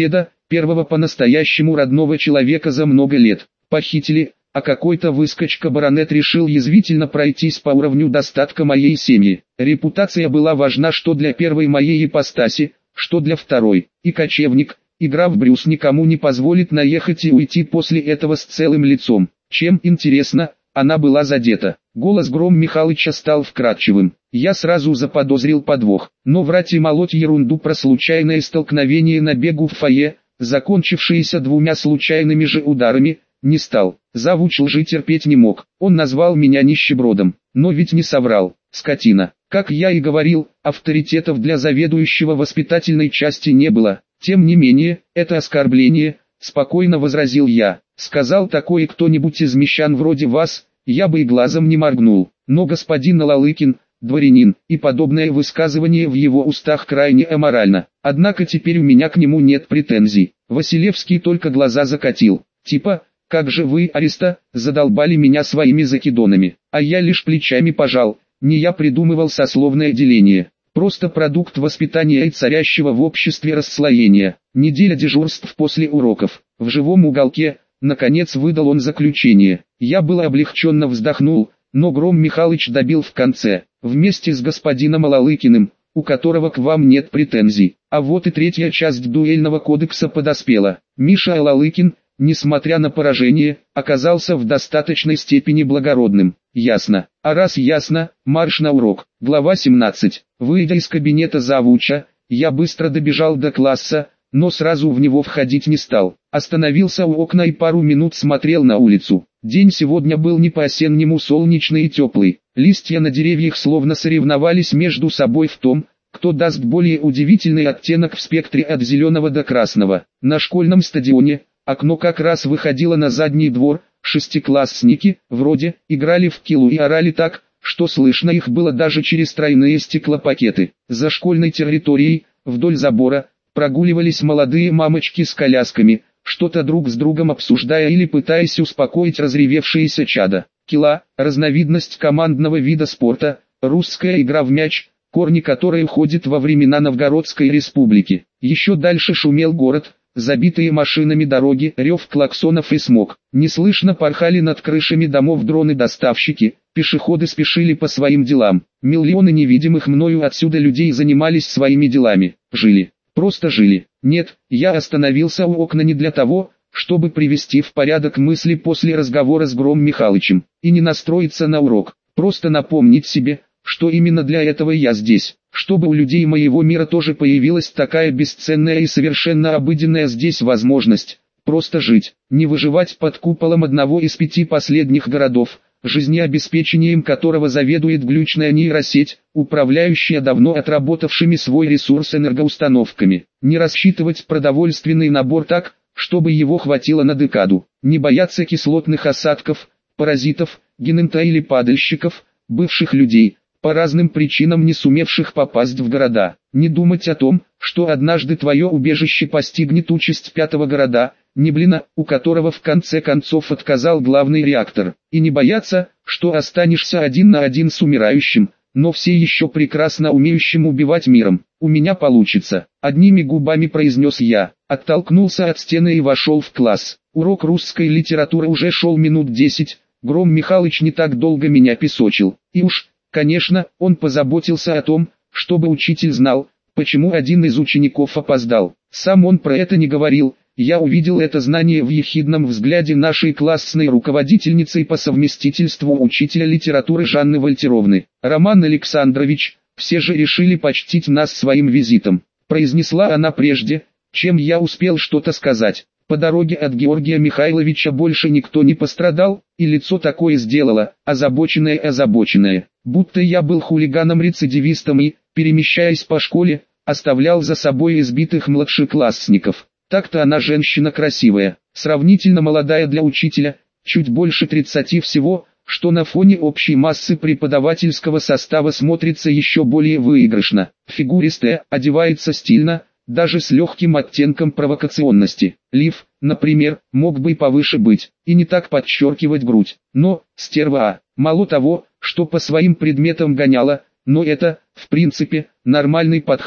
A: первого по-настоящему родного человека за много лет. Похитили, а какой-то выскочка-баронет решил язвительно пройтись по уровню достатка моей семьи. Репутация была важна что для первой моей ипостаси, что для второй. И кочевник, и граф Брюс никому не позволит наехать и уйти после этого с целым лицом. Чем, интересно, она была задета. Голос Гром Михалыча стал вкрадчивым. Я сразу заподозрил подвох, но врать и молоть ерунду про случайное столкновение на бегу в фойе, закончившееся двумя случайными же ударами, не стал. Завуч лжи терпеть не мог. Он назвал меня нищебродом, но ведь не соврал, скотина. Как я и говорил, авторитетов для заведующего воспитательной части не было. Тем не менее, это оскорбление, спокойно возразил я. Сказал такое кто-нибудь из мещан вроде вас, я бы и глазом не моргнул. Но господин Алалыкин, дворянин, и подобное высказывание в его устах крайне аморально. Однако теперь у меня к нему нет претензий. Василевский только глаза закатил. Типа, как же вы, Ариста, задолбали меня своими закидонами. А я лишь плечами пожал. Не я придумывал сословное деление. Просто продукт воспитания и царящего в обществе расслоения. Неделя дежурств после уроков. В живом уголке, наконец выдал он заключение. Я было облегченно вздохнул, но Гром Михалыч добил в конце. Вместе с господином Алалыкиным, у которого к вам нет претензий. А вот и третья часть дуэльного кодекса подоспела. Миша Алалыкин, несмотря на поражение, оказался в достаточной степени благородным. Ясно. А раз ясно, марш на урок. Глава семнадцать. Выйдя из кабинета завуча, я быстро добежал до класса, но сразу в него входить не стал. Остановился у окна и пару минут смотрел на улицу. День сегодня был не по-осеннему солнечный и теплый. Листья на деревьях словно соревновались между собой в том, кто даст более удивительный оттенок в спектре от зеленого до красного. На школьном стадионе окно как раз выходило на задний двор. Шестиклассники, вроде, играли в килу и орали так, что слышно их было даже через тройные стеклопакеты. За школьной территорией, вдоль забора, прогуливались молодые мамочки с колясками, что-то друг с другом обсуждая или пытаясь успокоить разревевшееся чадо. Кила – разновидность командного вида спорта, русская игра в мяч, корни которой уходят во времена Новгородской республики. Еще дальше шумел город, забитые машинами дороги, рев клаксонов и смог. Неслышно порхали над крышами домов дроны-доставщики, пешеходы спешили по своим делам. Миллионы невидимых мною отсюда людей занимались своими делами, жили, просто жили. Нет, я остановился у окна не для того, чтобы привести в порядок мысли после разговора с Гром Михалычем, и не настроиться на урок, просто напомнить себе, что именно для этого я здесь, чтобы у людей моего мира тоже появилась такая бесценная и совершенно обыденная здесь возможность, просто жить, не выживать под куполом одного из пяти последних городов, жизнеобеспечением которого заведует глючная нейросеть, управляющая давно отработавшими свой ресурс энергоустановками, не рассчитывать продовольственный набор так, чтобы его хватило на декаду, не бояться кислотных осадков, паразитов, генента или падальщиков, бывших людей, по разным причинам не сумевших попасть в города, не думать о том, что однажды твое убежище постигнет участь пятого города, Неблина, у которого в конце концов отказал главный реактор, и не бояться, что останешься один на один с умирающим, но все еще прекрасно умеющим убивать миром. У меня получится, одними губами произнес я, оттолкнулся от стены и вошел в класс. Урок русской литературы уже шел минут десять, Гром Михалыч не так долго меня песочил, и уж, конечно, он позаботился о том, чтобы учитель знал, почему один из учеников опоздал. Сам он про это не говорил, я увидел это знание в ехидном взгляде нашей классной руководительницы и по совместительству учителя литературы Жанны Вольтеровны. «Роман Александрович, все же решили почтить нас своим визитом», произнесла она прежде, чем я успел что-то сказать. По дороге от Георгия Михайловича больше никто не пострадал, и лицо такое сделало, озабоченное-озабоченное, будто я был хулиганом-рецидивистом и, перемещаясь по школе, оставлял за собой избитых младшеклассников. Так-то она женщина красивая, сравнительно молодая для учителя, чуть больше тридцати всего, что на фоне общей массы преподавательского состава смотрится еще более выигрышно. Фигуристая, одевается стильно, даже с легким оттенком провокационности. Лиф, например, мог бы и повыше быть, и не так подчеркивать грудь. Но, стерва А, мало того, что по своим предметам гоняла, но это, в принципе, нормальный подход,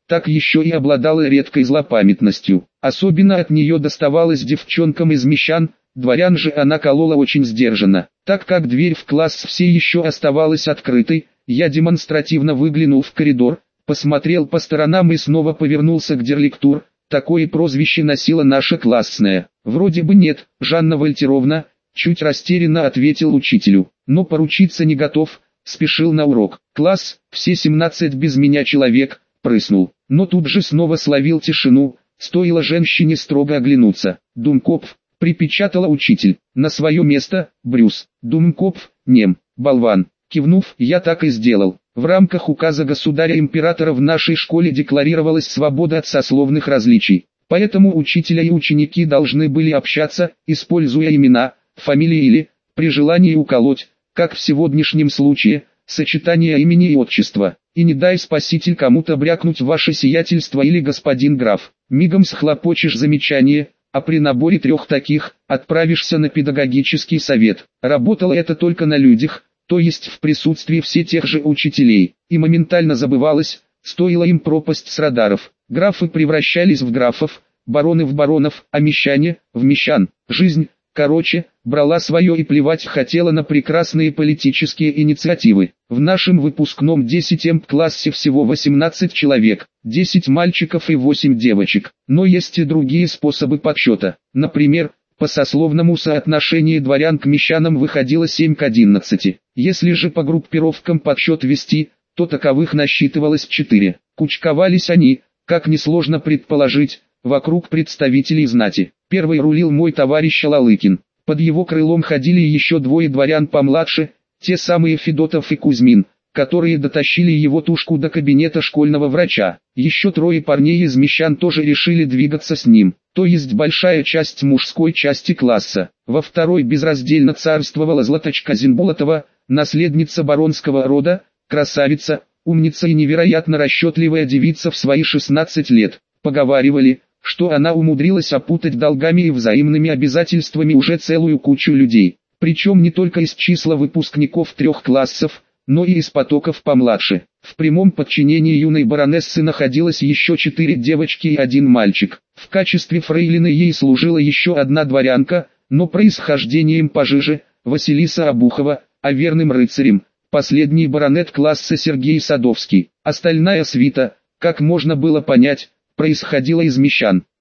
A: так еще и обладала редкой злопамятностью. Особенно от нее доставалось девчонкам из мещан, дворян же она колола очень сдержанно. Так как дверь в класс все еще оставалась открытой, я демонстративно выглянул в коридор, посмотрел по сторонам и снова повернулся к директор. Такое прозвище носила наша классная. Вроде бы нет, Жанна Вольтеровна, чуть растерянно ответил учителю, но поручиться не готов, спешил на урок. Класс, все семнадцать без меня человек, прыснул, но тут же снова словил тишину, стоило женщине строго оглянуться. Думкопф, припечатала учитель, на свое место, Брюс. Думкопф, нем, болван. Кивнув, я так и сделал. В рамках указа государя-императора в нашей школе декларировалась свобода от сословных различий. Поэтому учителя и ученики должны были общаться, используя имена, фамилии или, при желании уколоть, как в сегодняшнем случае, сочетание имени и отчества. И не дай спаситель кому-то брякнуть ваше сиятельство или господин граф. Мигом схлопочешь замечание, а при наборе трех таких, отправишься на педагогический совет. Работало это только на людях, то есть в присутствии все тех же учителей, и моментально забывалось, стоило им пропасть с радаров. Графы превращались в графов, бароны в баронов, а мещане – в мещан. Жизнь, короче, брала свое и плевать хотела на прекрасные политические инициативы. В нашем выпускном десять эм классе всего восемнадцать человек, десять мальчиков и восемь девочек, но есть и другие способы подсчета. Например, по сословному соотношению дворян к мещанам выходило семь к одиннадцати. Если же по группировкам подсчет вести, то таковых насчитывалось четыре. Кучковались они, как несложно предположить, вокруг представителей знати. Первый рулил мой товарищ Лалыкин. Под его крылом ходили еще двое дворян помладше, те самые Федотов и Кузьмин, которые дотащили его тушку до кабинета школьного врача. Еще трое парней из мещан тоже решили двигаться с ним, то есть большая часть мужской части класса. Во второй безраздельно царствовала Златочка Зинболотова, наследница баронского рода, красавица, умница и невероятно расчетливая девица в свои шестнадцать лет. Поговаривали, что она умудрилась опутать долгами и взаимными обязательствами уже целую кучу людей, причем не только из числа выпускников трех классов, но и из потоков помладше. В прямом подчинении юной баронессы находилось еще четыре девочки и один мальчик. В качестве фрейлины ей служила еще одна дворянка, но происхождением пожиже, Василиса Обухова, а верным рыцарем, последний баронет класса Сергей Садовский. Остальная свита, как можно было понять, происходила из мещан.